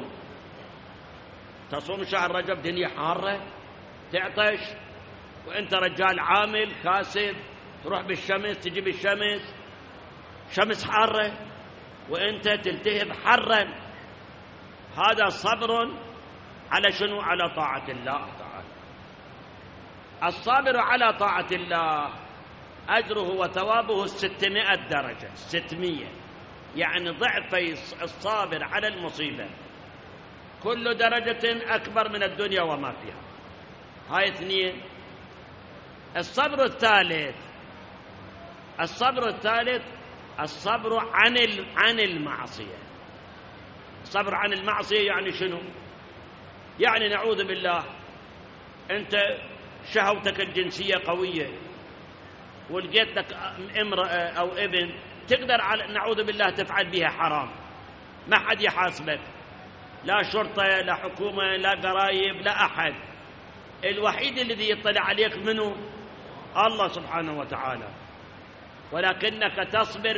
تصوم شهر رجب، دنيا حارة تعطش، وانت رجال عامل كاسب، تروح بالشمس تجي بالشمس، شمس حارة وانت تلتهب حرا. هذا صبر على شنو؟ على طاعة الله تعالى. الصابر على طاعة الله أجره وثوابه 600 درجة، 600 يعني ضعفي الصابر على المصيبة، كل درجة أكبر من الدنيا وما فيها. هاي 2. الصبر الثالث الصبر عن المعصية. الصبر عن المعصية يعني شنو؟ يعني نعوذ بالله أنت شهوتك الجنسية قوية، ولقيت لك امرأة أو ابن تقدر نعوذ بالله تفعل بها حرام، ما حد يحاسبك، لا شرطة لا حكومة لا قرايب لا أحد. الوحيد الذي يطلع عليك منه الله سبحانه وتعالى. ولكنك تصبر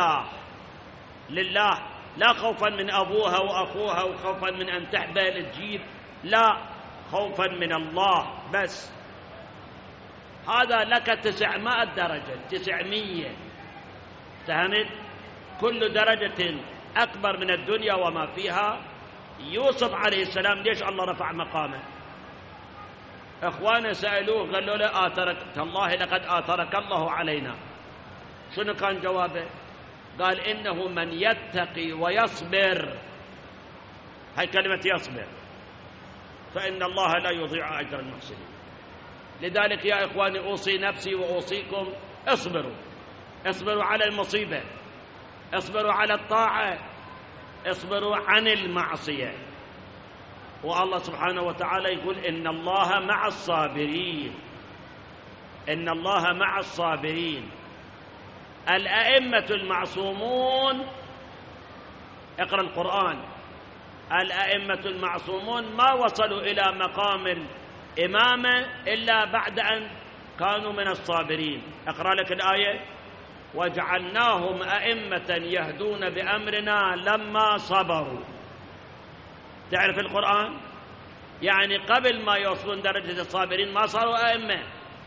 لله، لا خوفا من أبوها وأخوها وخوفا من أن تحبل تجيب، لا، خوفا من الله بس. هذا لك 900 درجة، 900، فهمت؟ كل درجة أكبر من الدنيا وما فيها. يوسف عليه السلام ليش الله رفع مقامه؟ إخوانه سألوه قالوا له تالله لقد آثرك الله علينا. شنو كان جوابه؟ قال إنه من يتقي ويصبر، هاي كلمة يصبر، فإن الله لا يضيع أجر المحسنين. لذلك يا إخواني أوصي نفسي وأوصيكم اصبروا على المصيبة، اصبروا على الطاعة، اصبروا عن المعصية. والله سبحانه وتعالى يقول إن الله مع الصابرين، إن الله مع الصابرين. الأئمة المعصومون، اقرأ القرآن، الأئمة المعصومون ما وصلوا إلى مقام الإمامة إلا بعد أن كانوا من الصابرين. أقرأ لك الآية: وجعلناهم أئمة يهدون بأمرنا لما صبروا. تعرف القرآن؟ يعني قبل ما يوصلون درجة الصابرين ما صاروا أئمة.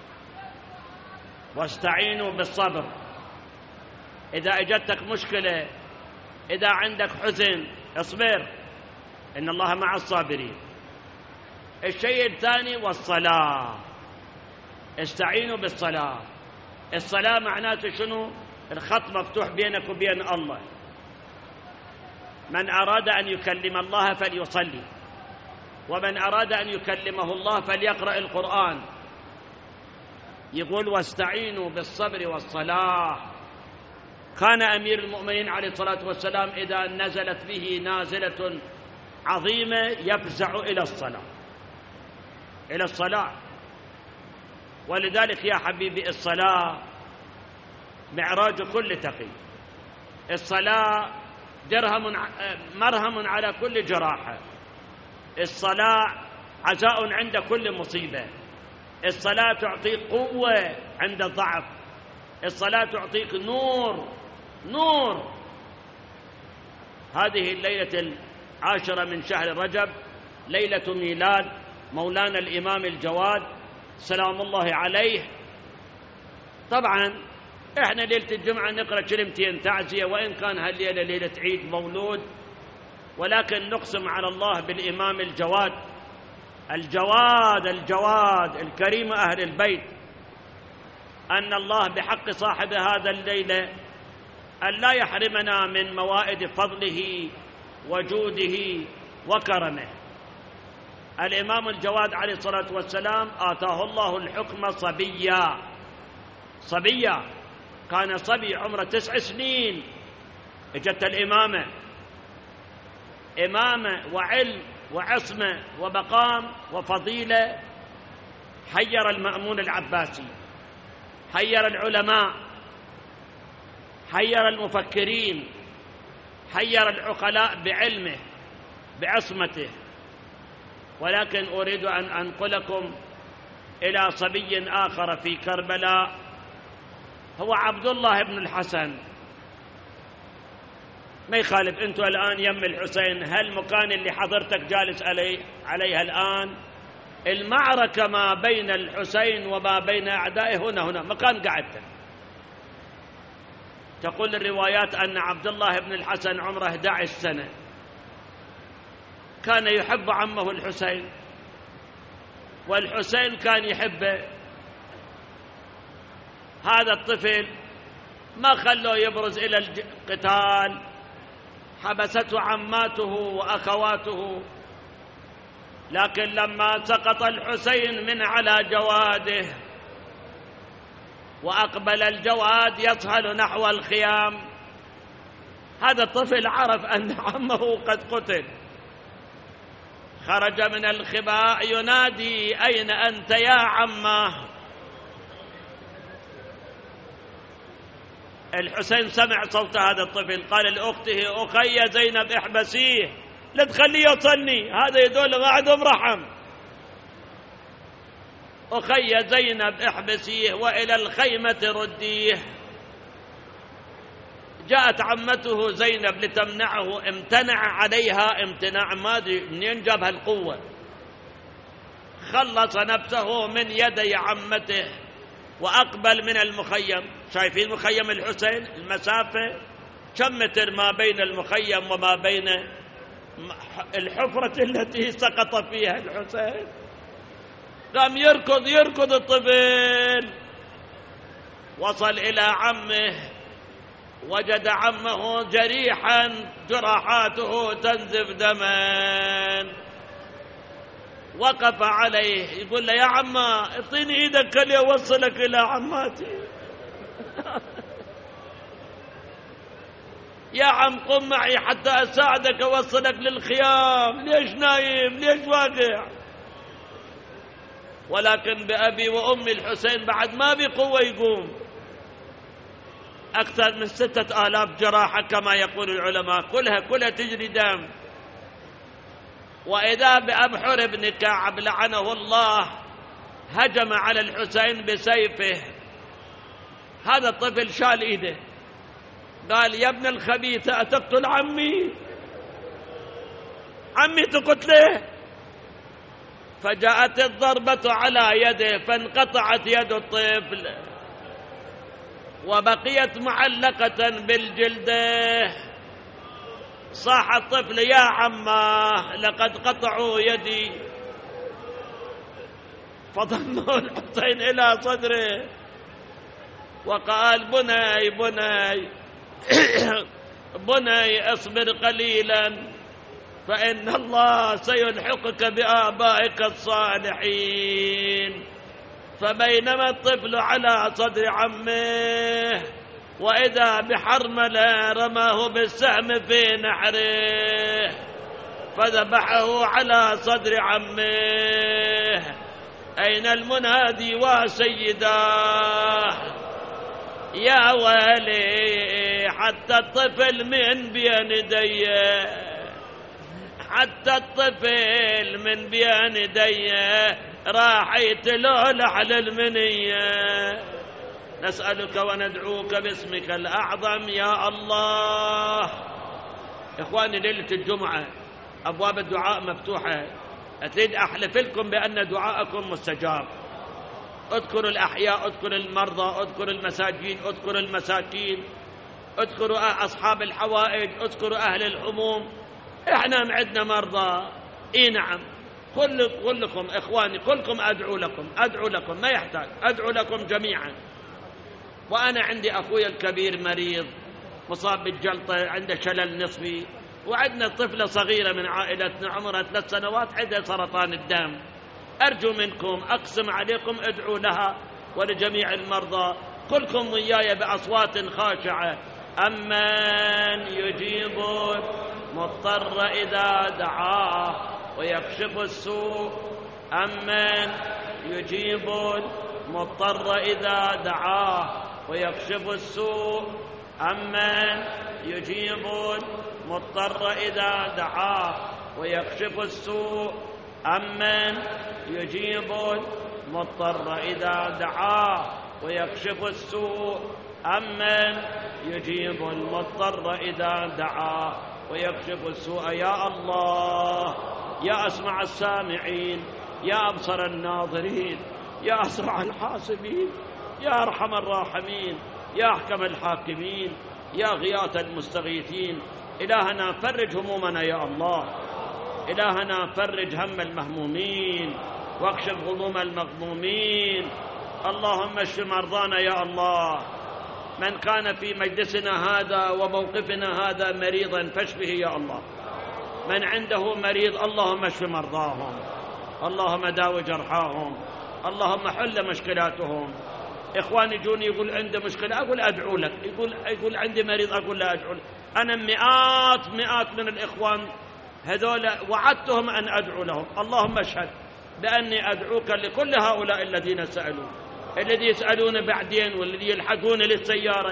واستعينوا بالصبر. إذا أجتك مشكلة، إذا عندك حزن، اصبر، إن الله مع الصابرين. الشيء الثاني والصلاة، استعينوا بالصلاة. الصلاة معناته شنو؟ الخط مفتوح بينك وبين الله. من أراد أن يكلم الله فليصلي، ومن أراد أن يكلمه الله فليقرأ القرآن. يقول واستعينوا بالصبر والصلاة. كان أمير المؤمنين عليه الصلاة والسلام إذا نزلت به نازلة عظيمة يفزع إلى الصلاة. ولذلك يا حبيبي الصلاة معراج كل تقي. الصلاة مرهم على كل جراحة. الصلاة عزاء عند كل مصيبة. الصلاة تعطيك قوة عند الضعف. الصلاة تعطيك نور. هذه الليلة 10 من شهر رجب ليلة ميلاد مولانا الإمام الجواد سلام الله عليه. طبعا احنا ليلة الجمعة نقرأ كلمتين تعزية، وإن كان هالليلة ليلة عيد مولود، ولكن نقسم على الله بالإمام الجواد الكريم أهل البيت أن الله بحق صاحب هذا الليلة أن لا يحرمنا من موائد فضله وجوده وكرمه. الإمام الجواد عليه الصلاة والسلام آتاه الله الحكم صبيا، كان صبي عمره 9 سنين، اجت الإمامة، إمامة وعلم وعصمة ومقام وفضيلة. حير المأمون العباسي، حير العلماء، حير المفكرين، حير العقلاء بعلمه بعصمته. ولكن أريد أن أنقلكم إلى صبي آخر في كربلاء، هو عبد الله بن الحسن. ما يخالف أنتوا الآن يم الحسين، هالمكان اللي حضرتك جالس عليها الآن، المعركة ما بين الحسين وما بين أعدائه هنا مكان قعدته. تقول الروايات أن عبد الله بن الحسن عمره 11 سنة، كان يحب عمه الحسين، والحسين كان يحبه. هذا الطفل ما خلوه يبرز إلى القتال، حبسته عماته وأخواته. لكن لما سقط الحسين من على جواده وأقبل الجواد يصهل نحو الخيام، هذا الطفل عرف أن عمه قد قتل، خرج من الخباء ينادي أين أنت يا عمه؟ الحسين سمع صوت هذا الطفل، قال لأخته أخي زينب احبسيه، لا تخليه يصلني، هذا يدل ما عندهم رحم. أخي زينب احبسيه وإلى الخيمة رديه. جاءت عمته زينب لتمنعه، امتنع عليها امتناع ما أدري منين جاب هالقوة، خلص نفسه من يدي عمته وأقبل من المخيم. شايفين مخيم الحسين المسافة كم متر ما بين المخيم وما بين الحفرة التي سقط فيها الحسين؟ قام يركض الطفل، وصل إلى عمه، وجد عمه جريحا جراحاته تنزف دما، وقف عليه يقول له يا عمه اعطيني ايدك خلي اوصلك الى عماتي. يا عم قم معي حتى اساعدك اوصلك للخيام، ليش نايم ليش واقع؟ ولكن بأبي وأمي الحسين بعد ما بقوة يقوم، أكثر من 6000 جراحة كما يقول العلماء، كلها تجري دم. وإذا بأبحر بن كعب لعنه الله هجم على الحسين بسيفه. هذا الطفل شال إيده قال يا ابن الخبيثة أتقتل عمي تقتله؟ فجاءت الضربة على يده فانقطعت يد الطفل وبقيت معلقة بالجلدة. صاح الطفل يا عماه لقد قطعوا يدي، فضمه الحسين إلى صدره وقال بني اصبر قليلا فإن الله سيلحقك بآبائك الصالحين. فبينما الطفل على صدر عمه وإذا بحرملة رماه بالسهم في نحره فذبحه على صدر عمه. أين المنادي وسيداه؟ يا ويلي حتى الطفل من بين يديه، حتى الطفل من بين يديه راح يتلولح للمنية. نسألك وندعوك باسمك الأعظم يا الله. إخواني ليلة الجمعة أبواب الدعاء مفتوحة، أريد أحلف لكم بأن دعاءكم مستجاب. اذكروا الأحياء، اذكروا المرضى، اذكروا المساجين، اذكروا المساكين، اذكروا أصحاب الحوائج، اذكروا أهل الحموم. احنا عندنا مرضى، اي نعم، كلكم اخواني كلكم ادعو لكم ما يحتاج، ادعو لكم جميعا. وانا عندي اخوي الكبير مريض مصاب بالجلطة، عنده شلل نصفي، وعندنا طفلة صغيرة من عائلتنا عمرها 3 سنوات عندها سرطان الدم. ارجو منكم اقسم عليكم ادعوا لها ولجميع المرضى كلكم وياي باصوات خاشعة. أمن يجيب مضطر إذا دعاه ويكشف السوء، أمن يجيب مضطر إذا دعاه ويكشف السوء، أمن يجيب مضطر إذا دعاه ويكشف السوء، أمن يجيب مضطر إذا دعاه ويكشف السوء، أمن يجيب المضطر إذا دعاه ويكشف السوء. يا الله، يا أسمع السامعين، يا أبصر الناظرين، يا أسرع الحاسبين، يا أرحم الراحمين، يا أحكم الحاكمين، يا غياث المستغيثين. إلهنا فرج همومنا يا الله، إلهنا فرج هم المهمومين واكشف غموم المغمومين. اللهم اشف مرضانا يا الله. من كان في مجلسنا هذا وموقفنا هذا مريضا فاشفه يا الله. من عنده مريض اللهم اشف مرضاهم، اللهم داو جرحاهم، اللهم حل مشكلاتهم. إخواني يجوني يقول عنده مشكلة أقول أدعو لك، يقول عندي مريض أقول له أدعو لك. أنا مئات من الإخوان هذول وعدتهم أن أدعو لهم. اللهم اشهد بأني أدعوك لكل هؤلاء الذين سألوا، الذي يسألون بعدين والذي يلحقون للسيارة.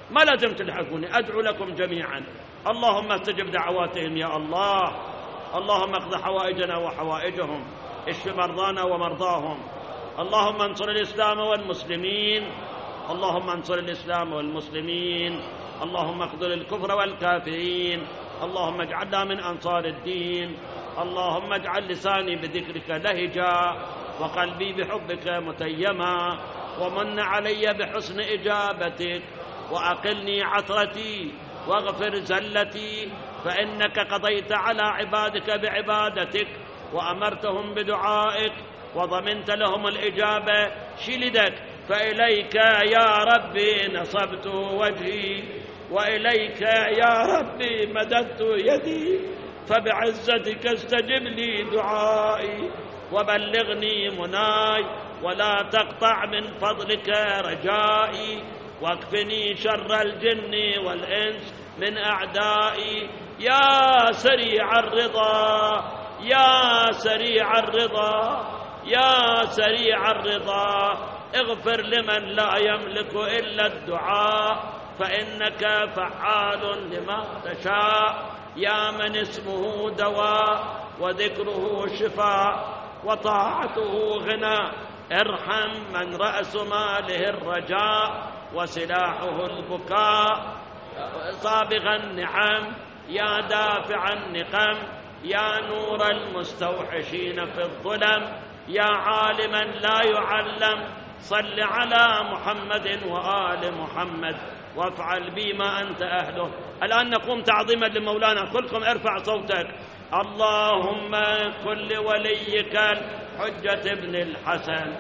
ما لازم تلحقوني، أدعو لكم جميعا. اللهم استجب دعواتهم يا الله، اللهم اقض حوائجنا وحوائجهم، اشف مرضانا ومرضاهم. اللهم انصر الإسلام والمسلمين، اللهم انصر الإسلام والمسلمين، اللهم اخذل الكفر والكافرين، اللهم اجعلنا من أنصار الدين. اللهم اجعل لساني بذكرك لهجا وقلبي بحبك متيما، ومن علي بحسن إجابتك، وأقلني عثرتي واغفر زلتي، فإنك قضيت على عبادك بعبادتك وأمرتهم بدعائك وضمنت لهم الإجابة. شلدك فإليك يا ربي نصبت وجهي، وإليك يا ربي مددت يدي، فبعزتك استجب لي دعائي وبلغني مناي، ولا تقطع من فضلك رجائي، واكفني شر الجن والإنس من أعدائي. يا سريع الرضا، يا سريع الرضا، يا سريع الرضا، اغفر لمن لا يملك إلا الدعاء، فإنك فعال لما تشاء. يا من اسمه دواء وذكره شفاء وطاعته غنى، ارحم من رأس ماله الرجاء وسلاحه البكاء. صابغ النعم، يا دافع النقم، يا نور المستوحشين في الظلم، يا عالما لا يعلم، صل على محمد وآل محمد وافعل بما أنت أهله. الآن نقوم تعظيما لمولانا، كلكم ارفع صوتك. اللهم كل وليك الحجة ابن الحسن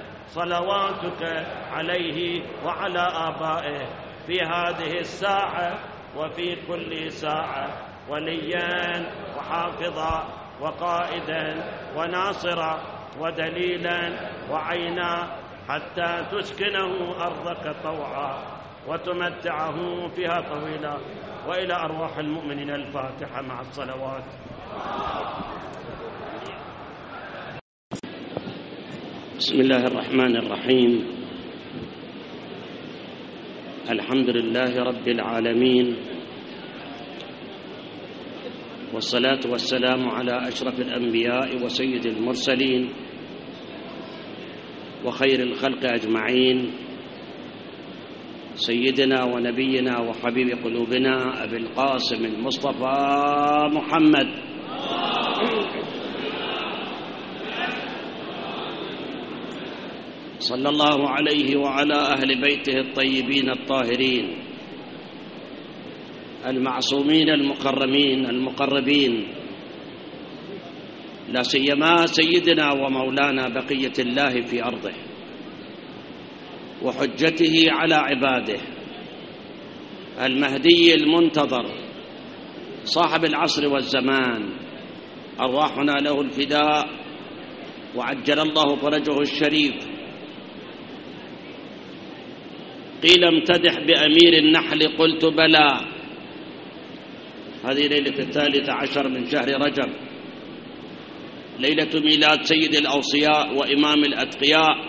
صلواتك عليه وعلى آبائه في هذه الساعة وفي كل ساعة، وليا وحافظا وقائدا وناصرا ودليلا وعينا، حتى تسكنه أرضك طوعا وتمتعه فيها طويلا. وإلى أرواح المؤمنين الفاتحة مع الصلوات. بسم الله الرحمن الرحيم. الحمد لله رب العالمين، والصلاة والسلام على أشرف الأنبياء وسيد المرسلين وخير الخلق أجمعين، سيدنا ونبينا وحبيب قلوبنا أبي القاسم المصطفى محمد صلى الله عليه وعلى أهل بيته الطيبين الطاهرين المعصومين المكرمين المقربين، لا سيما سيدنا ومولانا بقية الله في أرضه وحجته على عباده، المهدي المنتظر صاحب العصر والزمان، أرواحنا له الفداء وعجل الله فرجه الشريف. قيل امتدح بأمير النحل، قلت بلى. هذه ليلة 13 من شهر رجب، ليلة ميلاد سيد الأوصياء وإمام الأتقياء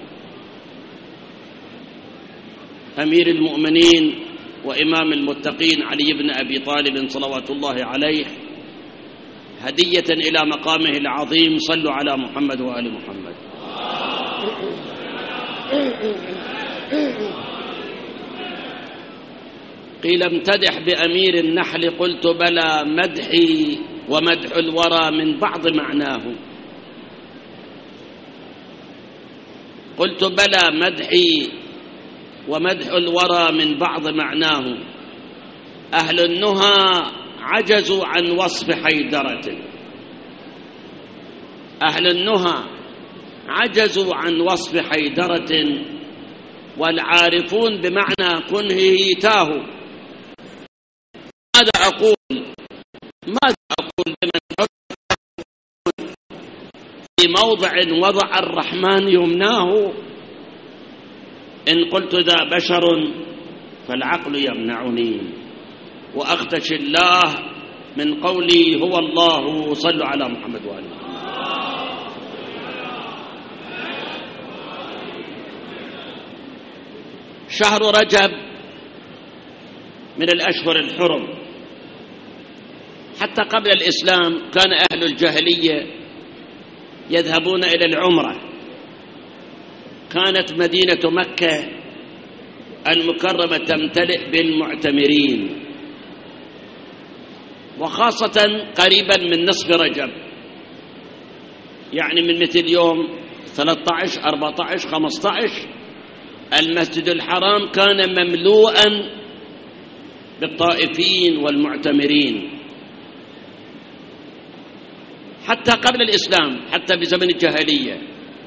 أمير المؤمنين وإمام المتقين علي بن أبي طالب صلوات الله عليه، هدية إلى مقامه العظيم. صلوا على محمد وآل محمد. قيل امتدح بأمير النحل، قلت بلى. مدحي ومدح الورى من بعض معناه، قلت بلى. مدحي ومدح الورى من بعض معناه، أهل النهى عجزوا عن وصف حيدرة، أهل النهى عجزوا عن وصف حيدرة، والعارفون بمعنى كنهه تاهوا. ماذا أقول بمن في موضع وضع الرحمن يمناه؟ إن قلت ذا بشر فالعقل يمنعني، وأختشي الله من قولي هو الله. صلوا على محمد وآله. شهر رجب من الأشهر الحرم. حتى قبل الإسلام كان أهل الجاهلية يذهبون إلى العمرة. كانت مدينة مكة المكرمة تمتلئ بالمعتمرين، وخاصة قريبا من نصف رجب، يعني من مثل يوم 13 14 15 المسجد الحرام كان مملوءا بالطائفين والمعتمرين. حتى قبل الإسلام، حتى بزمن الجاهلية،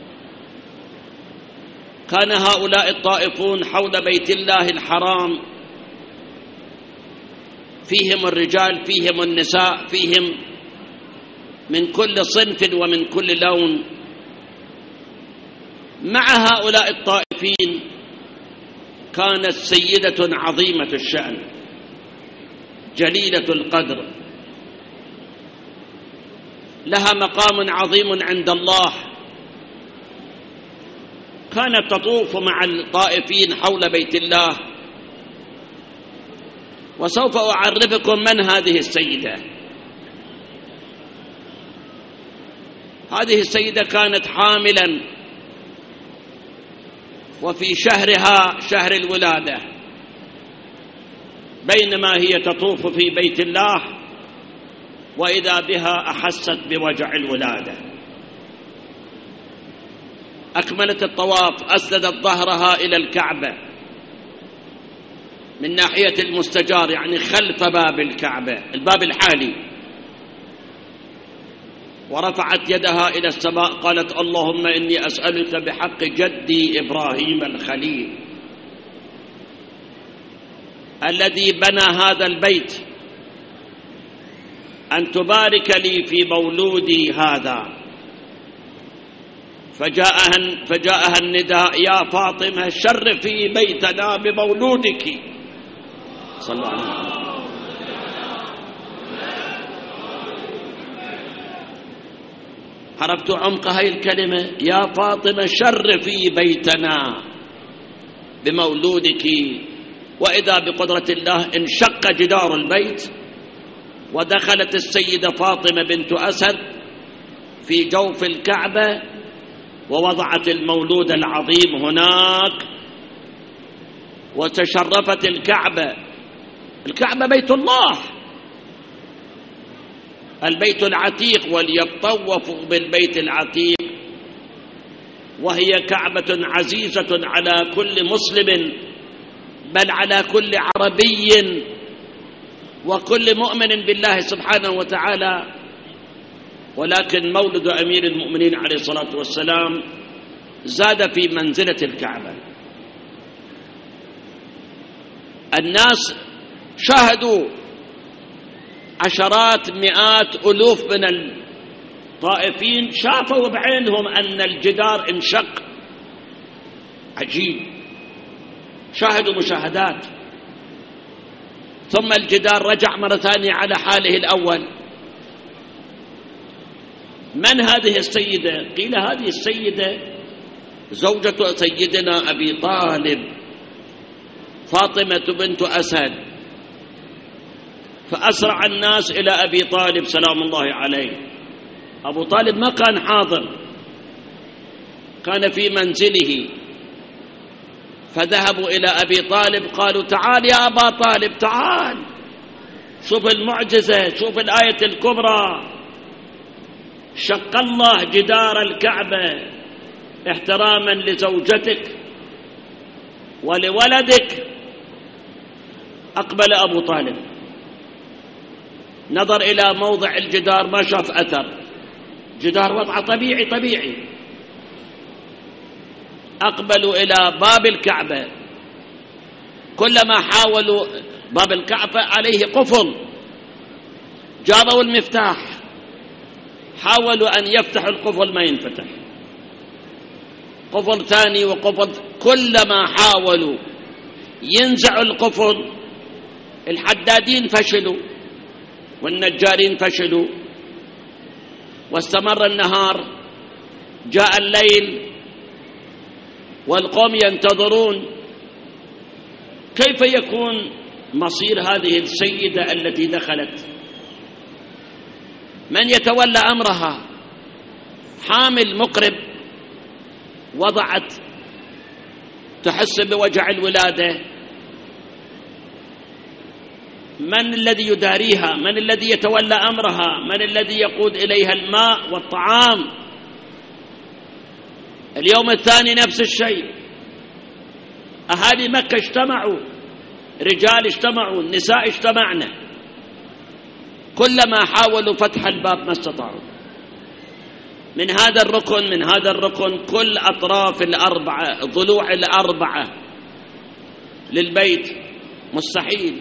كان هؤلاء الطائفون حول بيت الله الحرام، فيهم الرجال فيهم النساء، فيهم من كل صنف ومن كل لون. مع هؤلاء الطائفين كانت سيدة عظيمة الشأن جليلة القدر، لها مقام عظيم عند الله، كانت تطوف مع الطائفين حول بيت الله. وسوف أعرفكم من هذه السيدة. هذه السيدة كانت حاملا، وفي شهرها شهر الولادة، بينما هي تطوف في بيت الله وإذا بها أحست بوجع الولادة. أكملت الطواف، أسندت ظهرها إلى الكعبة من ناحية المستجار، يعني خلف باب الكعبة، الباب الحالي، ورفعت يدها إلى السماء، قالت: اللهم إني أسألك بحق جدي إبراهيم الخليل الذي بنى هذا البيت أن تبارك لي في مولودي هذا. فجاءها النداء: يا فاطمة شرفي بيتنا بمولودك. صلى الله عليه وسلم. عرفت عمق هذه الكلمة؟ يا فاطمة شرفي بيتنا بمولودك. وإذا بقدرة الله انشق جدار البيت، ودخلت السيدة فاطمة بنت أسد في جوف الكعبة، ووضعت المولود العظيم هناك، وتشرفت الكعبة. الكعبة بيت الله، البيت العتيق، وليطوفوا بالبيت العتيق، وهي كعبة عزيزة على كل مسلم، بل على كل عربي وكل مؤمن بالله سبحانه وتعالى. ولكن مولد أمير المؤمنين عليه الصلاة والسلام زاد في منزلة الكعبة. الناس شاهدوا، عشرات مئات ألوف من الطائفين شافوا بعينهم أن الجدار انشق. عجيب، شاهدوا مشاهدات. ثم الجدار رجع مرة ثانية على حاله الأول. من هذه السيدة؟ قيل هذه السيدة زوجة سيدنا أبي طالب، فاطمة بنت أسد. فأسرع الناس إلى أبي طالب سلام الله عليه. أبو طالب ما كان حاضر، كان في منزله. فذهبوا إلى أبي طالب، قالوا: تعال يا أبا طالب، تعال شوف المعجزة، شوف الآية الكبرى. شق الله جدار الكعبة احتراما لزوجتك ولولدك. أقبل أبو طالب، نظر إلى موضع الجدار، ما شاف أثر، جدار وضعه طبيعي. أقبلوا إلى باب الكعبة، كلما حاولوا، باب الكعبة عليه قفل، جابوا المفتاح، حاولوا أن يفتحوا القفل ما ينفتح، قفل ثاني وقفل، كلما حاولوا ينزعوا القفل، الحدادين فشلوا والنجارين فشلوا. واستمر النهار، جاء الليل والقوم ينتظرون. كيف يكون مصير هذه السيدة التي دخلت؟ من يتولى أمرها؟ حامل مقرب وضعت تحس بوجع الولادة، من الذي يداريها؟ من الذي يتولى أمرها؟ من الذي يقود إليها الماء والطعام؟ اليوم الثاني نفس الشيء، أهالي مكة اجتمعوا، رجال اجتمعوا، النساء اجتمعنا، كلما حاولوا فتح الباب ما استطاعوا. من هذا الركن من هذا الركن، كل أطراف الأربعة، ضلوع الأربعة للبيت مستحيل.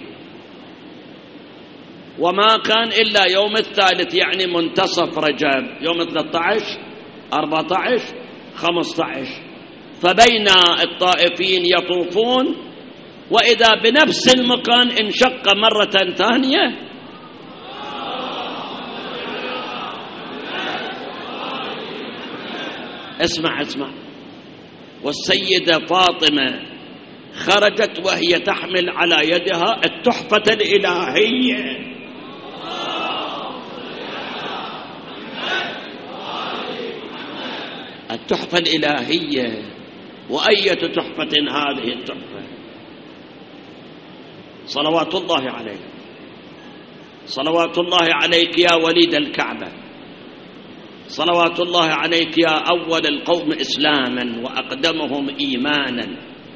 وما كان إلا يوم الثالث، يعني منتصف رجب، يوم 13 14 15، فبين الطائفين يطوفون وإذا بنفس المكان انشق مرة ثانية. اسمع، والسيدة فاطمة خرجت وهي تحمل على يدها التحفة الإلهية. التحفة الإلهية، وأية تحفة هذه التحفة؟ صلوات الله عليك، صلوات الله عليك يا وليد الكعبة، صلوات الله عليك يا أول القوم إسلاما وأقدمهم إيمانا.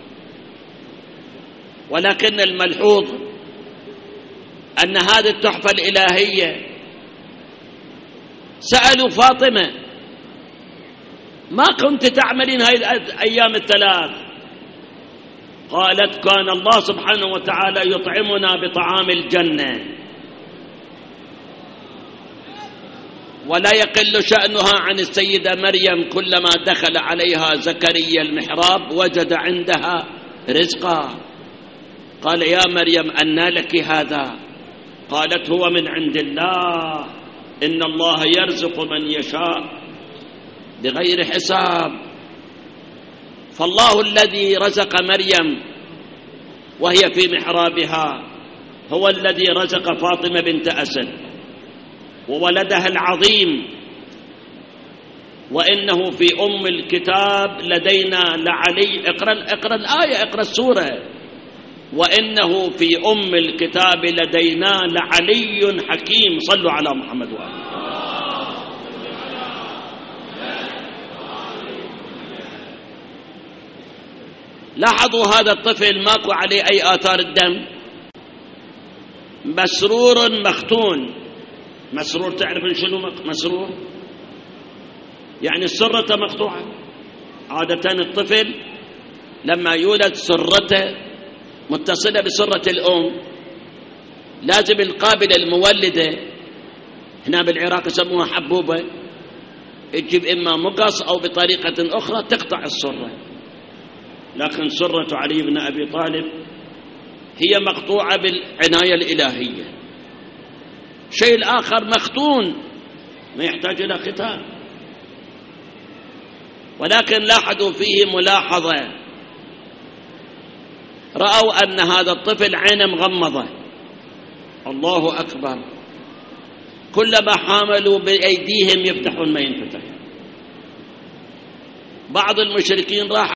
ولكن الملحوظ أن هذه التحفة الإلهية سألوا فاطمة: ما كنت تعملين هذه الأيام الثلاث؟ قالت: كان الله سبحانه وتعالى يطعمنا بطعام الجنة، ولا يقل شأنها عن السيدة مريم، كلما دخل عليها زكريا المحراب وجد عندها رزقا. قال: يا مريم أنى لك هذا؟ قالت: هو من عند الله، إن الله يرزق من يشاء بغير حساب. فالله الذي رزق مريم وهي في محرابها هو الذي رزق فاطمة بنت أسد وولدها العظيم. وإنه في أم الكتاب لدينا لعلي، اقرأ الآية، اقرأ السورة. وإنه في أم الكتاب لدينا لعلي حكيم. صلوا على محمد وآله. لاحظوا هذا الطفل ماكو عليه أي آثار الدم، مسرور مختون. مسرور، تعرفون شنو مسرور؟ يعني السرة مقطوعة. عادة الطفل لما يولد سرته متصلة بسرة الأم، لازم القابلة المولدة، هنا بالعراق يسموها حبوبة، تجيب إما مقص أو بطريقة أخرى تقطع السرة. لكن سرة علي بن أبي طالب هي مقطوعة بالعناية الإلهية. شيء الآخر مختون ما يحتاج إلى ختان. ولكن لاحظوا فيه ملاحظة، رأوا أن هذا الطفل عينه مغمضة. الله أكبر، كلما حاملوا بأيديهم يفتحون ما ينفتح. بعض المشركين راح